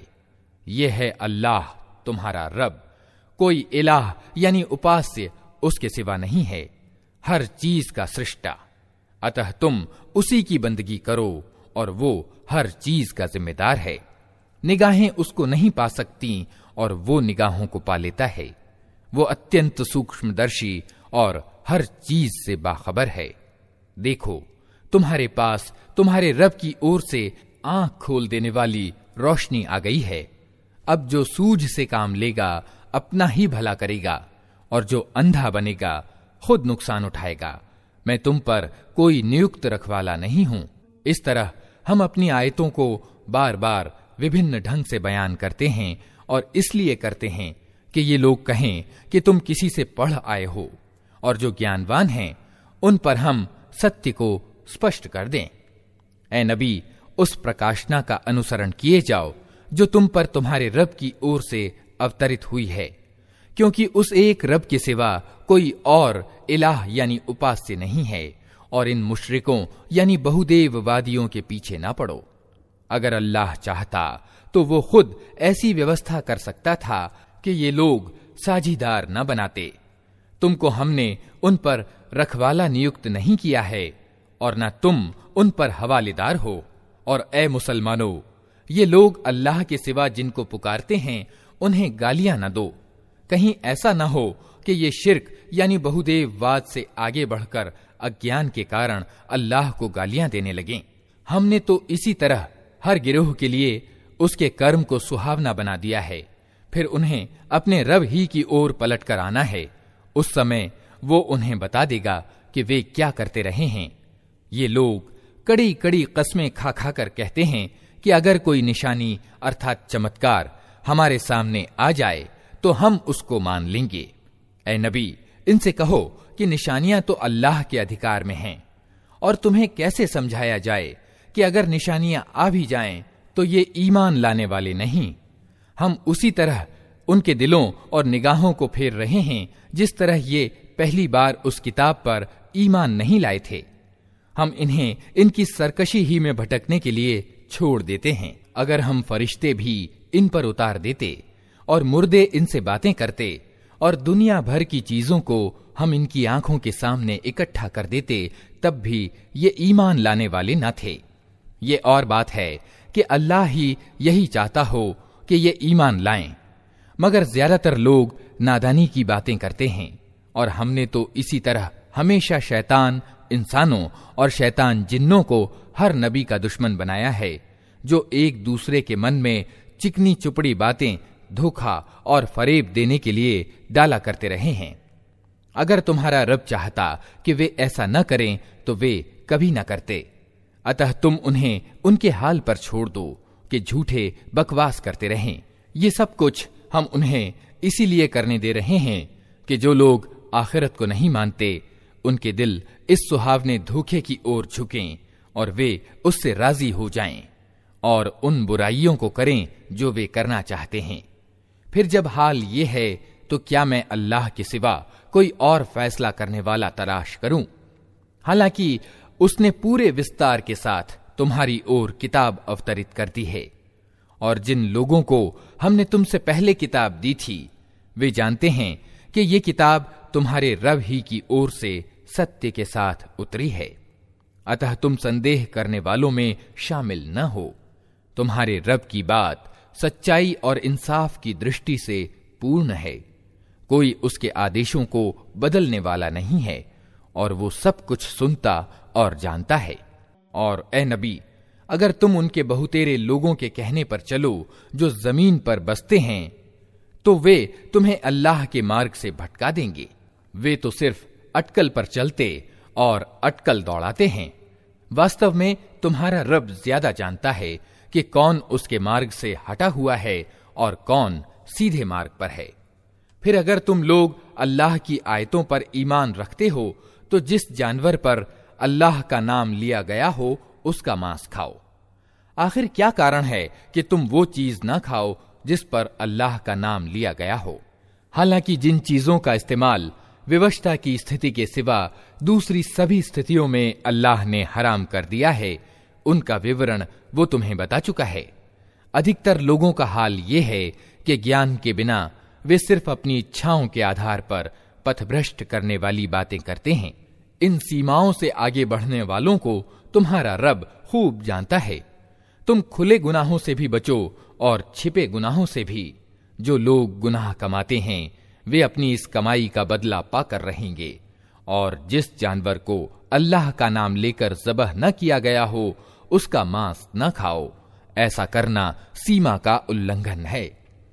यह है अल्लाह तुम्हारा रब, कोई इलाह यानी उपास्य उसके सिवा नहीं है, हर चीज का सृष्टा। अतः तुम उसी की बंदगी करो और वो हर चीज का जिम्मेदार है। निगाहें उसको नहीं पा सकती और वो निगाहों को पा लेता है। वो अत्यंत सूक्ष्मदर्शी और हर चीज से बाखबर है। देखो, तुम्हारे पास तुम्हारे रब की ओर से आंख खोल देने वाली रोशनी आ गई है। अब जो सूझ से काम लेगा अपना ही भला करेगा, और जो अंधा बनेगा खुद नुकसान उठाएगा। मैं तुम पर कोई नियुक्त रखवाला नहीं हूं। इस तरह हम अपनी आयतों को बार बार विभिन्न ढंग से बयान करते हैं, और इसलिए करते हैं कि ये लोग कहें कि तुम किसी से पढ़ आए हो, और जो ज्ञानवान हैं उन पर हम सत्य को स्पष्ट कर दें। ऐ नबी, उस प्रकाशना का अनुसरण किए जाओ जो तुम पर तुम्हारे रब की ओर से अवतरित हुई है, क्योंकि उस एक रब के सिवा कोई और इलाह यानी उपास्य नहीं है। और इन मुशरिकों यानी बहुदेववादियों के पीछे ना पड़ो। अगर अल्लाह चाहता तो वो खुद ऐसी व्यवस्था कर सकता था कि ये लोग साझीदार न बनाते। तुमको हमने उन पर रखवाला नियुक्त नहीं किया है और न तुम उन पर हवालेदार हो। और ए मुसलमानों, ये लोग अल्लाह के सिवा जिनको पुकारते हैं उन्हें गालियां न दो। कहीं ऐसा न हो कि ये शिर्क यानी बहुदेववाद से आगे बढ़कर अज्ञान के कारण अल्लाह को गालियां देने लगें। हमने तो इसी तरह हर गिरोह के लिए उसके कर्म को सुहावना बना दिया है। फिर उन्हें अपने रब ही की ओर पलट कर आना है। उस समय वो उन्हें बता देगा कि वे क्या करते रहे हैं। ये लोग कड़ी कड़ी कस्में खा खा कर कहते हैं कि अगर कोई निशानी अर्थात चमत्कार हमारे सामने आ जाए तो हम उसको मान लेंगे। ऐ नबी, इनसे कहो कि निशानियां तो अल्लाह के अधिकार में हैं, और तुम्हें कैसे समझाया जाए कि अगर निशानियां आ भी जाएं तो ये ईमान लाने वाले नहीं। हम उसी तरह उनके दिलों और निगाहों को फेर रहे हैं जिस तरह ये पहली बार उस किताब पर ईमान नहीं लाए थे। हम इन्हें इनकी सरकशी ही में भटकने के लिए छोड़ देते हैं। अगर हम फरिश्ते भी इन पर उतार देते और मुर्दे इनसे बातें करते और दुनिया भर की चीजों को हम इनकी आंखों के सामने इकट्ठा कर देते, तब भी ये ईमान लाने वाले न थे। ये और बात है कि अल्लाह ही यही चाहता हो कि ये ईमान लाएं, मगर ज्यादातर लोग नादानी की बातें करते हैं। और हमने तो इसी तरह हमेशा शैतान इंसानों और शैतान जिन्नों को हर नबी का दुश्मन बनाया है, जो एक दूसरे के मन में चिकनी चुपड़ी बातें, धोखा और फरेब देने के लिए डाला करते रहे हैं। अगर तुम्हारा रब चाहता कि वे ऐसा न करें तो वे कभी न करते। अतः तुम उन्हें उनके हाल पर छोड़ दो कि झूठे बकवास करते रहें। ये सब कुछ हम उन्हें इसीलिए करने दे रहे हैं कि जो लोग आखिरत को नहीं मानते उनके दिल इस सुहावने धोखे की ओर झुकें और वे उससे राजी हो जाएं और उन बुराइयों को करें जो वे करना चाहते हैं। फिर जब हाल ये है तो क्या मैं अल्लाह के सिवा कोई और फैसला करने वाला तलाश करूं? हालांकि उसने पूरे विस्तार के साथ तुम्हारी ओर किताब अवतरित कर दी है, और जिन लोगों को हमने तुमसे पहले किताब दी थी वे जानते हैं कि ये किताब तुम्हारे रब ही की ओर से सत्य के साथ उतरी है। अतः तुम संदेह करने वालों में शामिल न हो। तुम्हारे रब की बात सच्चाई और इंसाफ की दृष्टि से पूर्ण है। कोई उसके आदेशों को बदलने वाला नहीं है, और वो सब कुछ सुनता और जानता है। और ए नबी, अगर तुम उनके बहुतेरे लोगों के कहने पर चलो जो जमीन पर बसते हैं, तो वे तुम्हें अल्लाह के मार्ग से भटका देंगे। वे तो सिर्फ अटकल पर चलते और अटकल दौड़ाते हैं। वास्तव में तुम्हारा रब ज्यादा जानता है कि कौन उसके मार्ग से हटा हुआ है और कौन सीधे मार्ग पर है। फिर अगर तुम लोग अल्लाह की आयतों पर ईमान रखते हो तो जिस जानवर पर अल्लाह का नाम लिया गया हो उसका मांस खाओ। आखिर क्या कारण है कि तुम वो चीज न खाओ जिस पर अल्लाह का नाम लिया गया हो? हालांकि जिन चीजों का इस्तेमाल विवशता की स्थिति के सिवा दूसरी सभी स्थितियों में अल्लाह ने हराम कर दिया है, उनका विवरण वो तुम्हें बता चुका है। अधिकतर लोगों का हाल ये है कि ज्ञान के बिना वे सिर्फ अपनी इच्छाओं के आधार पर पथभ्रष्ट करने वाली बातें करते हैं। इन सीमाओं से आगे बढ़ने वालों को तुम्हारा रब खूब जानता है। तुम खुले गुनाहों से भी बचो और छिपे गुनाहों से भी। जो लोग गुनाह कमाते हैं वे अपनी इस कमाई का बदला पाकर रहेंगे। और जिस जानवर को अल्लाह का नाम लेकर ज़बह न किया गया हो उसका मांस न खाओ। ऐसा करना सीमा का उल्लंघन है।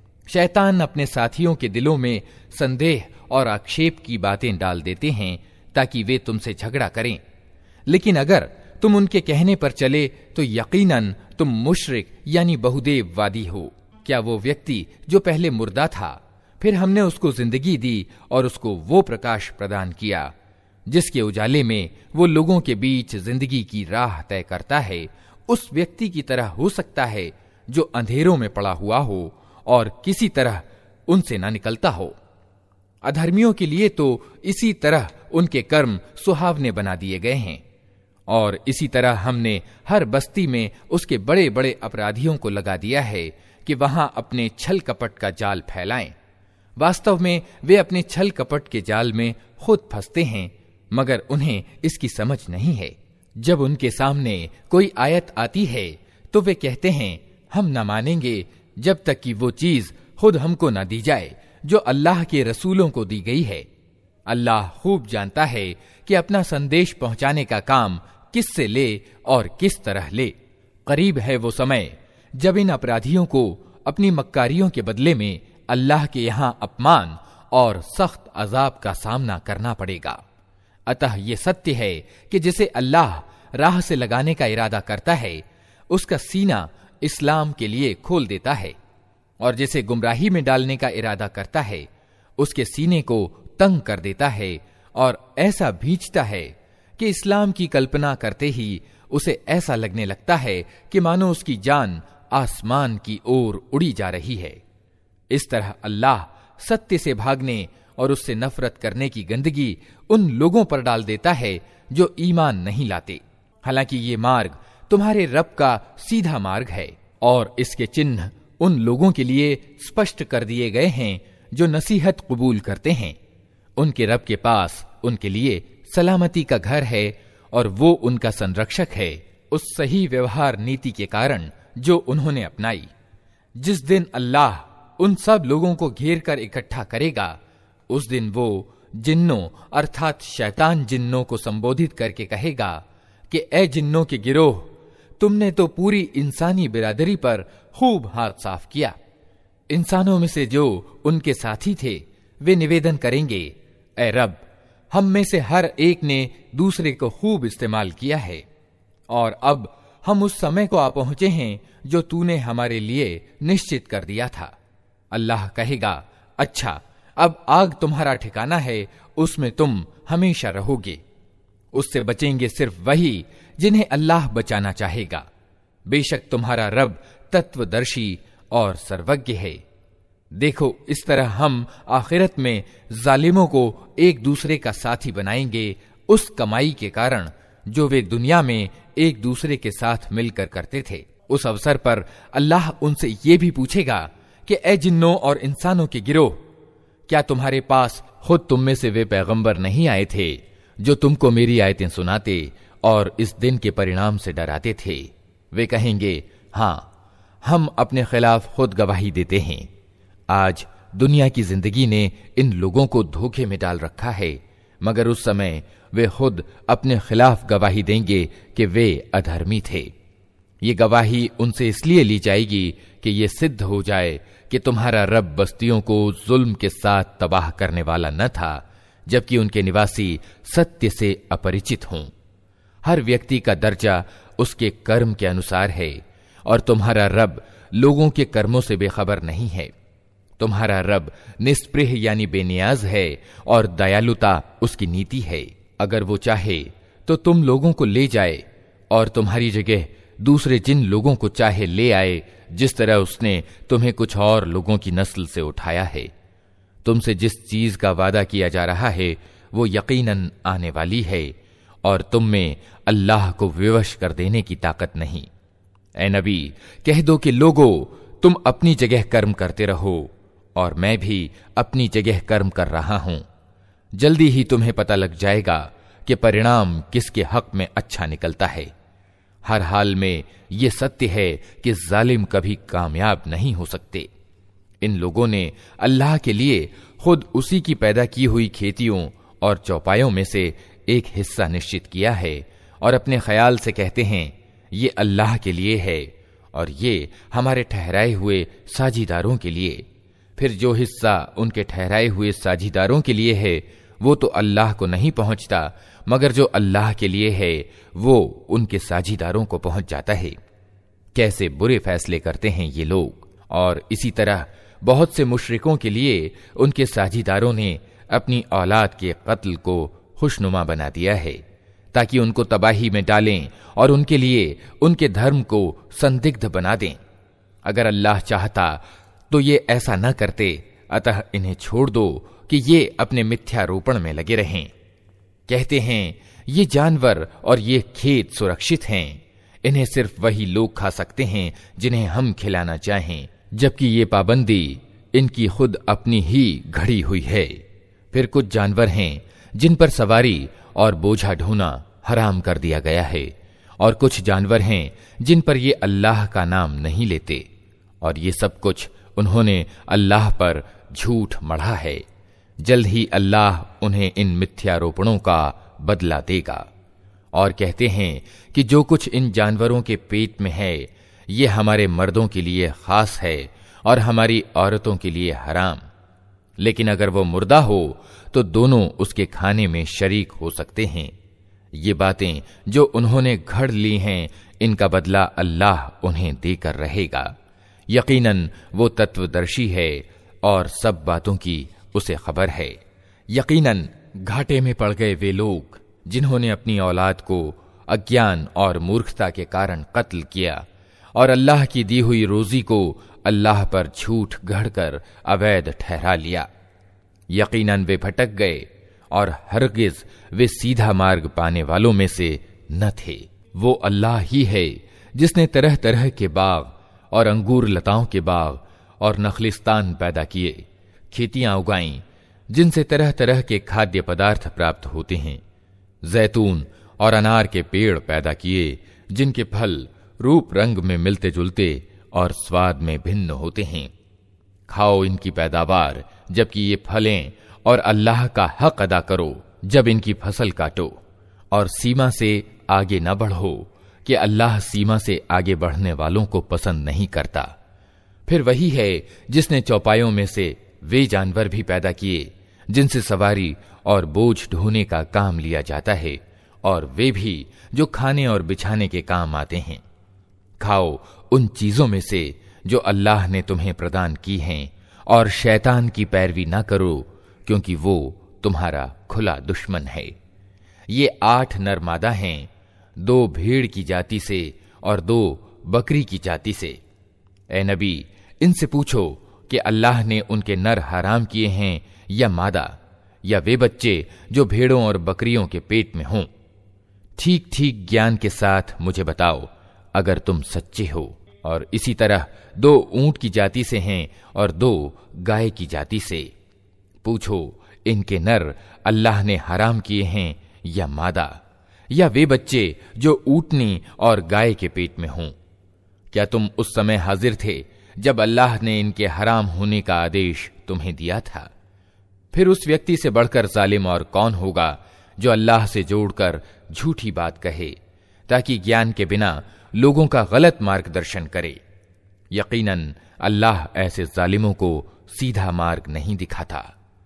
शैतान अपने साथियों के दिलों में संदेह और आक्षेप की बातें डाल देते हैं ताकि वे तुमसे झगड़ा करें। लेकिन अगर तुम उनके कहने पर चले तो यकीनन तुम मुशरिक यानी बहुदेववादी हो। क्या वो व्यक्ति जो पहले मुर्दा था, फिर हमने उसको जिंदगी दी और उसको वो प्रकाश प्रदान किया जिसके उजाले में वो लोगों के बीच जिंदगी की राह तय करता है, उस व्यक्ति की तरह हो सकता है जो अंधेरों में पड़ा हुआ हो और किसी तरह उनसे न निकलता हो। अधर्मियों के लिए तो इसी तरह उनके कर्म सुहावने बना दिए गए हैं, और इसी तरह हमने हर बस्ती में उसके बड़े बड़े अपराधियों को लगा दिया है कि वहां अपने छल कपट का जाल फैलाएं। वास्तव में वे अपने छल कपट के जाल में खुद फंसते हैं, मगर उन्हें इसकी समझ नहीं है। जब उनके सामने कोई आयत आती है तो वे कहते हैं हम न मानेंगे जब तक कि वो चीज खुद हमको न दी जाए जो अल्लाह के रसूलों को दी गई है। अल्लाह खूब जानता है कि अपना संदेश पहुंचाने का काम किससे ले और किस तरह ले। करीब है वो समय जब इन अपराधियों को अपनी मक्कारियों के बदले में अल्लाह के यहां अपमान और सख्त अजाब का सामना करना पड़ेगा। अतः ये सत्य है कि जिसे अल्लाह राह से लगाने का इरादा करता है उसका सीना इस्लाम के लिए खोल देता है, और जिसे गुमराही में डालने का इरादा करता है उसके सीने को तंग कर देता है और ऐसा भींचता है कि इस्लाम की कल्पना करते ही उसे ऐसा लगने लगता है कि मानो उसकी जान आसमान की ओर उड़ी जा रही है। इस तरह अल्लाह सत्य से भागने और उससे नफरत करने की गंदगी उन लोगों पर डाल देता है जो ईमान नहीं लाते। हालांकि ये मार्ग तुम्हारे रब का सीधा मार्ग है, और इसके चिन्ह उन लोगों के लिए स्पष्ट कर दिए गए हैं जो नसीहत कबूल करते हैं। उनके रब के पास उनके लिए सलामती का घर है और वो उनका संरक्षक है, उस सही व्यवहार नीति के कारण जो उन्होंने अपनाई। जिस दिन अल्लाह उन सब लोगों को घेर कर इकट्ठा करेगा उस दिन वो जिन्नों अर्थात शैतान जिन्नों को संबोधित करके कहेगा कि ए जिन्नों के गिरोह, तुमने तो पूरी इंसानी बिरादरी पर खूब हाथ साफ किया। इंसानों में से जो उनके साथी थे वे निवेदन करेंगे, ए रब, हम में से हर एक ने दूसरे को खूब इस्तेमाल किया है और अब हम उस समय को आ पहुंचे हैं जो तूने हमारे लिए निश्चित कर दिया था। अल्लाह कहेगा, अच्छा, अब आग तुम्हारा ठिकाना है, उसमें तुम हमेशा रहोगे। उससे बचेंगे सिर्फ वही जिन्हें अल्लाह बचाना चाहेगा। बेशक तुम्हारा रब तत्वदर्शी और सर्वज्ञ है। देखो, इस तरह हम आखिरत में जालिमों को एक दूसरे का साथी बनाएंगे उस कमाई के कारण जो वे दुनिया में एक दूसरे के साथ मिलकर करते थे। उस अवसर पर अल्लाह उनसे ये भी पूछेगा कि ए जिन्नों और इंसानों के गिरोह, क्या तुम्हारे पास खुद तुम में से वे पैगंबर नहीं आए थे जो तुमको मेरी आयतें सुनाते और इस दिन के परिणाम से डराते थे? वे कहेंगे, हाँ, हम अपने खिलाफ खुद गवाही देते हैं। आज दुनिया की जिंदगी ने इन लोगों को धोखे में डाल रखा है, मगर उस समय वे खुद अपने खिलाफ गवाही देंगे कि वे अधर्मी थे। ये गवाही उनसे इसलिए ली जाएगी कि ये सिद्ध हो जाए कि तुम्हारा रब बस्तियों को जुल्म के साथ तबाह करने वाला न था, जबकि उनके निवासी सत्य से अपरिचित हों। हर व्यक्ति का दर्जा उसके कर्म के अनुसार है और तुम्हारा रब लोगों के कर्मों से बेखबर नहीं है। तुम्हारा रब निस्पृह यानी बेनियाज है और दयालुता उसकी नीति है। अगर वो चाहे तो तुम लोगों को ले जाए और तुम्हारी जगह दूसरे जिन लोगों को चाहे ले आए, जिस तरह उसने तुम्हें कुछ और लोगों की नस्ल से उठाया है। तुमसे जिस चीज का वादा किया जा रहा है वो यकीनन आने वाली है और तुम में अल्लाह को विवश कर देने की ताकत नहीं। ए नबी, कह दो कि लोगों, तुम अपनी जगह कर्म करते रहो और मैं भी अपनी जगह कर्म कर रहा हूं। जल्दी ही तुम्हें पता लग जाएगा कि परिणाम किसके हक में अच्छा निकलता है। हर हाल में यह सत्य है कि जालिम कभी कामयाब नहीं हो सकते। इन लोगों ने अल्लाह के लिए खुद उसी की पैदा की हुई खेतियों और चौपायों में से एक हिस्सा निश्चित किया है और अपने ख्याल से कहते हैं ये अल्लाह के लिए है और ये हमारे ठहराए हुए साझीदारों के लिए। फिर जो हिस्सा उनके ठहराए हुए साझीदारों के लिए है वो तो अल्लाह को नहीं पहुंचता, मगर जो अल्लाह के लिए है वो उनके साझीदारों को पहुंच जाता है। कैसे बुरे फैसले करते हैं ये लोग। और इसी तरह बहुत से मुशरिकों के लिए उनके साझीदारों ने अपनी औलाद के कत्ल को खुशनुमा बना दिया है ताकि उनको तबाही में डालें और उनके लिए उनके धर्म को संदिग्ध बना दें। अगर अल्लाह चाहता तो ये ऐसा न करते, अतः इन्हें छोड़ दो कि ये अपने मिथ्यारोपण में लगे रहें। कहते हैं ये जानवर और ये खेत सुरक्षित हैं, इन्हें सिर्फ वही लोग खा सकते हैं जिन्हें हम खिलाना चाहें, जबकि ये पाबंदी इनकी खुद अपनी ही घड़ी हुई है। फिर कुछ जानवर हैं जिन पर सवारी और बोझा ढोना हराम कर दिया गया है और कुछ जानवर हैं जिन पर ये अल्लाह का नाम नहीं लेते और ये सब कुछ उन्होंने अल्लाह पर झूठ मढ़ा है। जल्द ही अल्लाह उन्हें इन मिथ्यारोपणों का बदला देगा। और कहते हैं कि जो कुछ इन जानवरों के पेट में है ये हमारे मर्दों के लिए खास है और हमारी औरतों के लिए हराम, लेकिन अगर वो मुर्दा हो तो दोनों उसके खाने में शरीक हो सकते हैं। ये बातें जो उन्होंने घड़ ली हैं इनका बदला अल्लाह उन्हें देकर रहेगा। यकीनन वो तत्वदर्शी है और सब बातों की उसे खबर है। यकीनन घाटे में पड़ गए वे लोग जिन्होंने अपनी औलाद को अज्ञान और मूर्खता के कारण कत्ल किया और अल्लाह की दी हुई रोजी को अल्लाह पर झूठ गढ़कर अवैध ठहरा लिया। यकीनन वे भटक गए और हरगिज वे सीधा मार्ग पाने वालों में से न थे। वो अल्लाह ही है जिसने तरह तरह के बाग और अंगूर लताओं के बाग और नखलिस्तान पैदा किए, खेतियां उगाईं जिनसे तरह तरह के खाद्य पदार्थ प्राप्त होते हैं, जैतून और अनार के पेड़ पैदा किए जिनके फल रूप रंग में मिलते जुलते और स्वाद में भिन्न होते हैं। खाओ इनकी पैदावार जबकि ये फलें और अल्लाह का हक अदा करो जब इनकी फसल काटो, और सीमा से आगे न बढ़ो कि अल्लाह सीमा से आगे बढ़ने वालों को पसंद नहीं करता। फिर वही है जिसने चौपायों में से वे जानवर भी पैदा किए जिनसे सवारी और बोझ ढोने का काम लिया जाता है, और वे भी जो खाने और बिछाने के काम आते हैं। खाओ उन चीजों में से जो अल्लाह ने तुम्हें प्रदान की हैं, और शैतान की पैरवी ना करो, क्योंकि वो तुम्हारा खुला दुश्मन है। ये आठ नर मादा हैं, दो भेड़ की जाति से और दो बकरी की जाति से। ए नबी, इनसे पूछो कि अल्लाह ने उनके नर हराम किए हैं या मादा, या वे बच्चे जो भेड़ों और बकरियों के पेट में हों। ठीक ठीक ज्ञान के साथ मुझे बताओ अगर तुम सच्चे हो। और इसी तरह दो ऊंट की जाति से हैं और दो गाय की जाति से। पूछो इनके नर अल्लाह ने हराम किए हैं या मादा, या वे बच्चे जो ऊंटनी और गाय के पेट में हों। क्या तुम उस समय हाजिर थे जब अल्लाह ने इनके हराम होने का आदेश तुम्हें दिया था? फिर उस व्यक्ति से बढ़कर जालिम और कौन होगा जो अल्लाह से जोड़कर झूठी बात कहे, ताकि ज्ञान के बिना लोगों का गलत मार्गदर्शन करे। यकीनन अल्लाह ऐसे जालिमों को सीधा मार्ग नहीं दिखाता।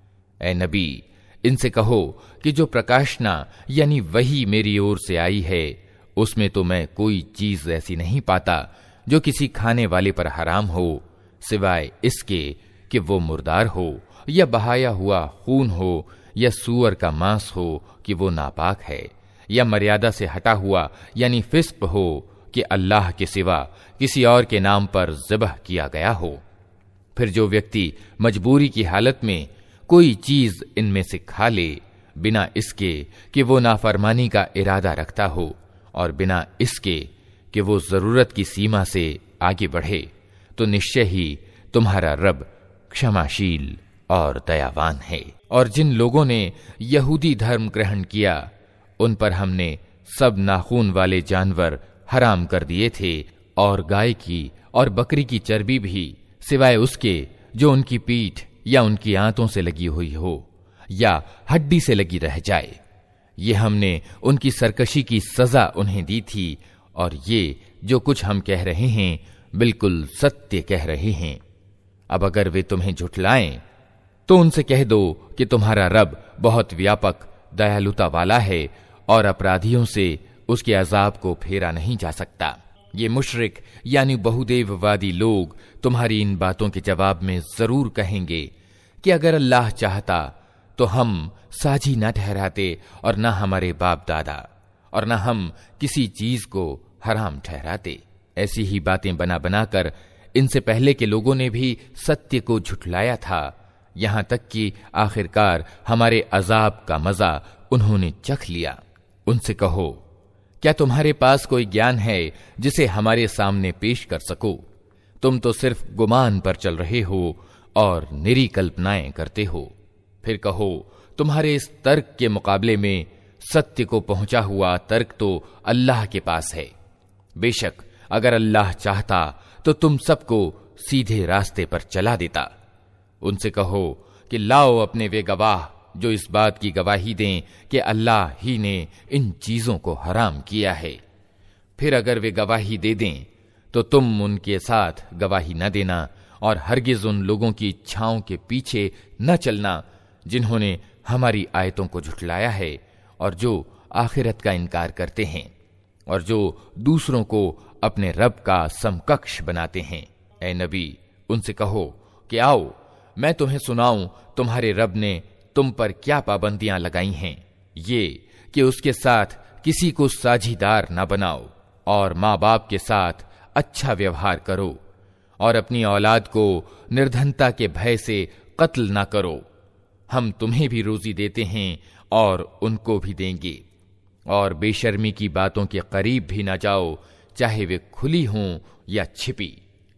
ए नबी, इनसे कहो कि जो प्रकाशना यानी वही मेरी ओर से आई है, उसमें तो मैं कोई चीज ऐसी नहीं पाता जो किसी खाने वाले पर हराम हो, सिवाय इसके कि वो मुर्दार हो, या बहाया हुआ खून हो, या सूअर का मांस हो कि वो नापाक है, या मर्यादा से हटा हुआ यानी फिस्क हो कि अल्लाह के सिवा किसी और के नाम पर ज़िबह किया गया हो। फिर जो व्यक्ति मजबूरी की हालत में कोई चीज इनमें से खा ले, बिना इसके कि वो नाफरमानी का इरादा रखता हो, और बिना इसके कि वो जरूरत की सीमा से आगे बढ़े, तो निश्चय ही तुम्हारा रब क्षमाशील और दयावान है। और जिन लोगों ने यहूदी धर्म ग्रहण किया, उन पर हमने सब नाखून वाले जानवर हराम कर दिए थे, और गाय की और बकरी की चर्बी भी, सिवाय उसके जो उनकी पीठ या उनकी आंतों से लगी हुई हो या हड्डी से लगी रह जाए। ये हमने उनकी सरकशी की सजा उन्हें दी थी, और ये जो कुछ हम कह रहे हैं बिल्कुल सत्य कह रहे हैं। अब अगर वे तुम्हें झुठलाएं तो उनसे कह दो कि तुम्हारा रब बहुत व्यापक दयालुता वाला है, और अपराधियों से उसके अजाब को फेरा नहीं जा सकता। ये मुशरिक यानी बहुदेववादी लोग तुम्हारी इन बातों के जवाब में जरूर कहेंगे कि अगर अल्लाह चाहता तो हम साझी न ठहराते, और न हमारे बाप दादा, और न हम किसी चीज को हराम ठहराते। ऐसी ही बातें बना बनाकर इनसे पहले के लोगों ने भी सत्य को झुठलाया था, यहां तक कि आखिरकार हमारे अजाब का मजा उन्होंने चख लिया। उनसे कहो, क्या तुम्हारे पास कोई ज्ञान है जिसे हमारे सामने पेश कर सको? तुम तो सिर्फ गुमान पर चल रहे हो और निरी कल्पनाएं करते हो। फिर कहो, तुम्हारे इस तर्क के मुकाबले में सत्य को पहुंचा हुआ तर्क तो अल्लाह के पास है। बेशक अगर अल्लाह चाहता तो तुम सबको सीधे रास्ते पर चला देता। उनसे कहो कि लाओ अपने वे गवाह जो इस बात की गवाही दें कि अल्लाह ही ने इन चीजों को हराम किया है। फिर अगर वे गवाही दे दें तो तुम उनके साथ गवाही न देना, और हरगिज उन लोगों की इच्छाओं के पीछे न चलना जिन्होंने हमारी आयतों को झुठलाया है, और जो आखिरत का इनकार करते हैं, और जो दूसरों को अपने रब का समकक्ष बनाते हैं। ए नबी, उनसे कहो कि आओ मैं तुम्हें सुनाऊं तुम्हारे रब ने तुम पर क्या पाबंदियां लगाई हैं। ये कि उसके साथ किसी को साझीदार न बनाओ, और माँ बाप के साथ अच्छा व्यवहार करो, और अपनी औलाद को निर्धनता के भय से कत्ल न करो। हम तुम्हें भी रोजी देते हैं और उनको भी देंगे। और बेशर्मी की बातों के करीब भी न जाओ, चाहे वे खुली हों या छिपी।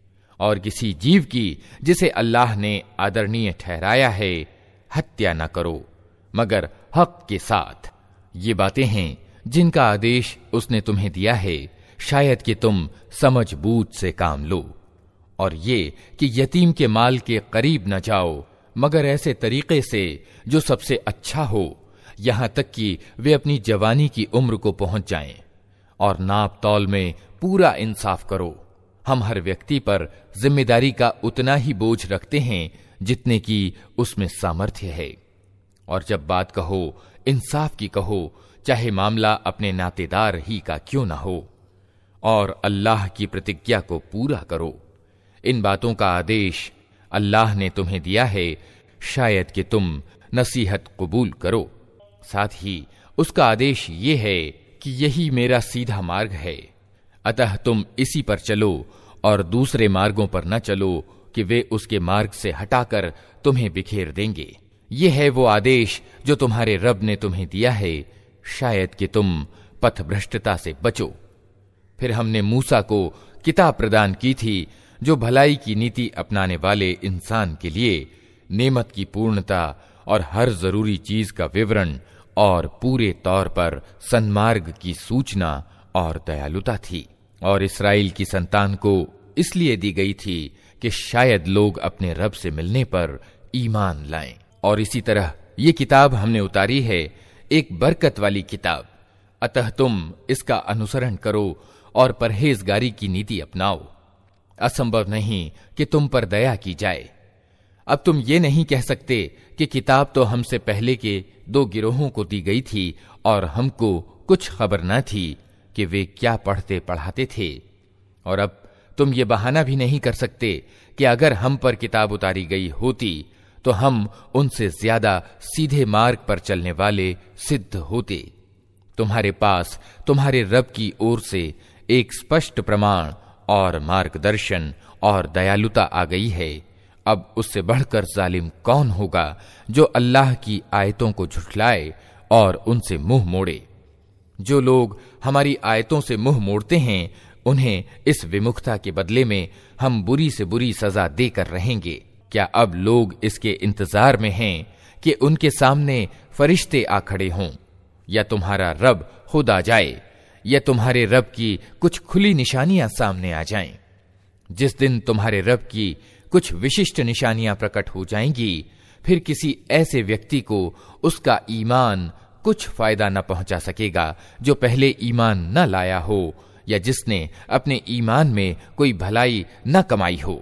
और किसी जीव की जिसे अल्लाह ने आदरणीय ठहराया है हत्या न करो, मगर हक के साथ। ये बातें हैं जिनका आदेश उसने तुम्हें दिया है, शायद कि तुम समझ बूझ से काम लो। और ये कि यतीम के माल के करीब न जाओ, मगर ऐसे तरीके से जो सबसे अच्छा हो, यहां तक कि वे अपनी जवानी की उम्र को पहुंच जाएं। और नाप तौल में पूरा इंसाफ करो। हम हर व्यक्ति पर जिम्मेदारी का उतना ही बोझ रखते हैं जितने की उसमें सामर्थ्य है। और जब बात कहो, इंसाफ की कहो, चाहे मामला अपने नातेदार ही का क्यों ना हो। और अल्लाह की प्रतिज्ञा को पूरा करो। इन बातों का आदेश अल्लाह ने तुम्हें दिया है, शायद कि तुम नसीहत कबूल करो। साथ ही उसका आदेश ये है कि यही मेरा सीधा मार्ग है, अतः तुम इसी पर चलो और दूसरे मार्गों पर न चलो कि वे उसके मार्ग से हटाकर तुम्हें बिखेर देंगे। ये है वो आदेश जो तुम्हारे रब ने तुम्हें दिया है, शायद कि तुम पथभ्रष्टता से बचो। फिर हमने मूसा को किताब प्रदान की थी जो भलाई की नीति अपनाने वाले इंसान के लिए नेमत की पूर्णता और हर जरूरी चीज का विवरण और पूरे तौर पर सन्मार्ग की सूचना और दयालुता थी। और इस्राएल की संतान को इसलिए दी गई थी कि शायद लोग अपने रब से मिलने पर ईमान लाएं। और इसी तरह ये किताब हमने उतारी है, एक बरकत वाली किताब, अतः तुम इसका अनुसरण करो और परहेजगारी की नीति अपनाओ। असंभव नहीं कि तुम पर दया की जाए। अब तुम ये नहीं कह सकते कि किताब तो हमसे पहले के दो गिरोहों को दी गई थी और हमको कुछ खबर न थी कि वे क्या पढ़ते पढ़ाते थे। और अब तुम ये बहाना भी नहीं कर सकते कि अगर हम पर किताब उतारी गई होती तो हम उनसे ज्यादा सीधे मार्ग पर चलने वाले सिद्ध होते। तुम्हारे पास तुम्हारे रब की ओर से एक स्पष्ट प्रमाण और मार्गदर्शन और दयालुता आ गई है। अब उससे बढ़कर जालिम कौन होगा जो अल्लाह की आयतों को झुठलाए और उनसे मुंह मोड़े। जो लोग हमारी आयतों से मुंह मोड़ते हैं, उन्हें इस विमुखता के बदले में हम बुरी से बुरी सजा देकर रहेंगे। क्या अब लोग इसके इंतजार में हैं कि उनके सामने फरिश्ते आ खड़े हों, या तुम्हारा रब खुद आ जाए, या तुम्हारे रब की कुछ खुली निशानियां सामने आ जाएं। जिस दिन तुम्हारे रब की कुछ विशिष्ट निशानियां प्रकट हो जाएंगी, फिर किसी ऐसे व्यक्ति को उसका ईमान कुछ फायदा न पहुंचा सकेगा जो पहले ईमान न लाया हो या जिसने अपने ईमान में कोई भलाई न कमाई हो।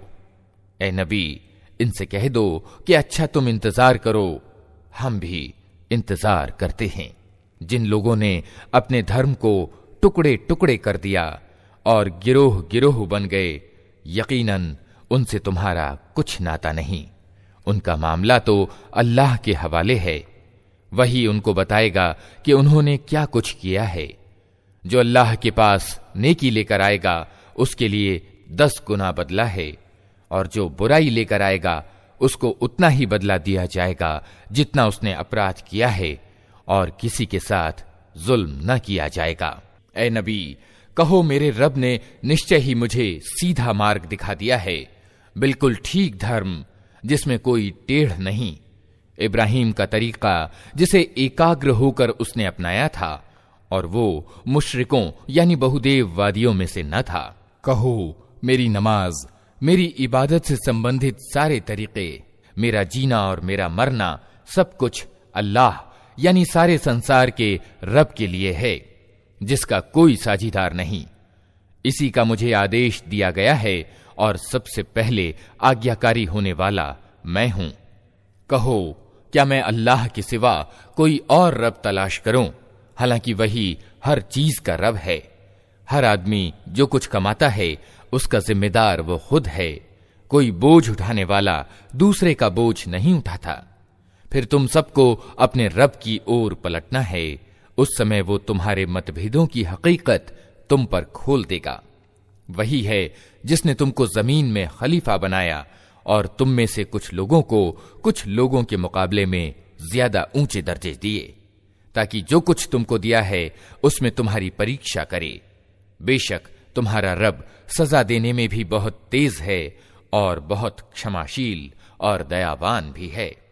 ए नबी, इनसे कह दो कि अच्छा तुम इंतजार करो, हम भी इंतजार करते हैं। जिन लोगों ने अपने धर्म को टुकड़े टुकड़े कर दिया और गिरोह गिरोह बन गए, यकीनन उनसे तुम्हारा कुछ नाता नहीं। उनका मामला तो अल्लाह के हवाले है, वही उनको बताएगा कि उन्होंने क्या कुछ किया है। जो अल्लाह के पास नेकी लेकर आएगा उसके लिए दस गुना बदला है, और जो बुराई लेकर आएगा उसको उतना ही बदला दिया जाएगा जितना उसने अपराध किया है, और किसी के साथ जुल्म न किया जाएगा। ए नबी, कहो मेरे रब ने निश्चय ही मुझे सीधा मार्ग दिखा दिया है, बिल्कुल ठीक धर्म जिसमें कोई टेढ़ नहीं। इब्राहिम का तरीका जिसे एकाग्र होकर उसने अपनाया था, और वो मुशरिकों यानी बहुदेववादियों में से न था। कहो मेरी नमाज, मेरी इबादत से संबंधित सारे तरीके, मेरा जीना और मेरा मरना, सब कुछ अल्लाह यानी सारे संसार के रब के लिए है, जिसका कोई साझीदार नहीं। इसी का मुझे आदेश दिया गया है और सबसे पहले आज्ञाकारी होने वाला मैं हूं। कहो क्या मैं अल्लाह के सिवा कोई और रब तलाश करूं, हालांकि वही हर चीज का रब है। हर आदमी जो कुछ कमाता है उसका जिम्मेदार वो खुद है। कोई बोझ उठाने वाला दूसरे का बोझ नहीं उठाता। फिर तुम सबको अपने रब की ओर पलटना है, उस समय वो तुम्हारे मतभेदों की हकीकत तुम पर खोल देगा। वही है जिसने तुमको जमीन में खलीफा बनाया और तुम में से कुछ लोगों को कुछ लोगों के मुकाबले में ज्यादा ऊंचे दर्जे दिए, ताकि जो कुछ तुमको दिया है उसमें तुम्हारी परीक्षा करे। बेशक तुम्हारा रब सजा देने में भी बहुत तेज है और बहुत क्षमाशील और दयावान भी है।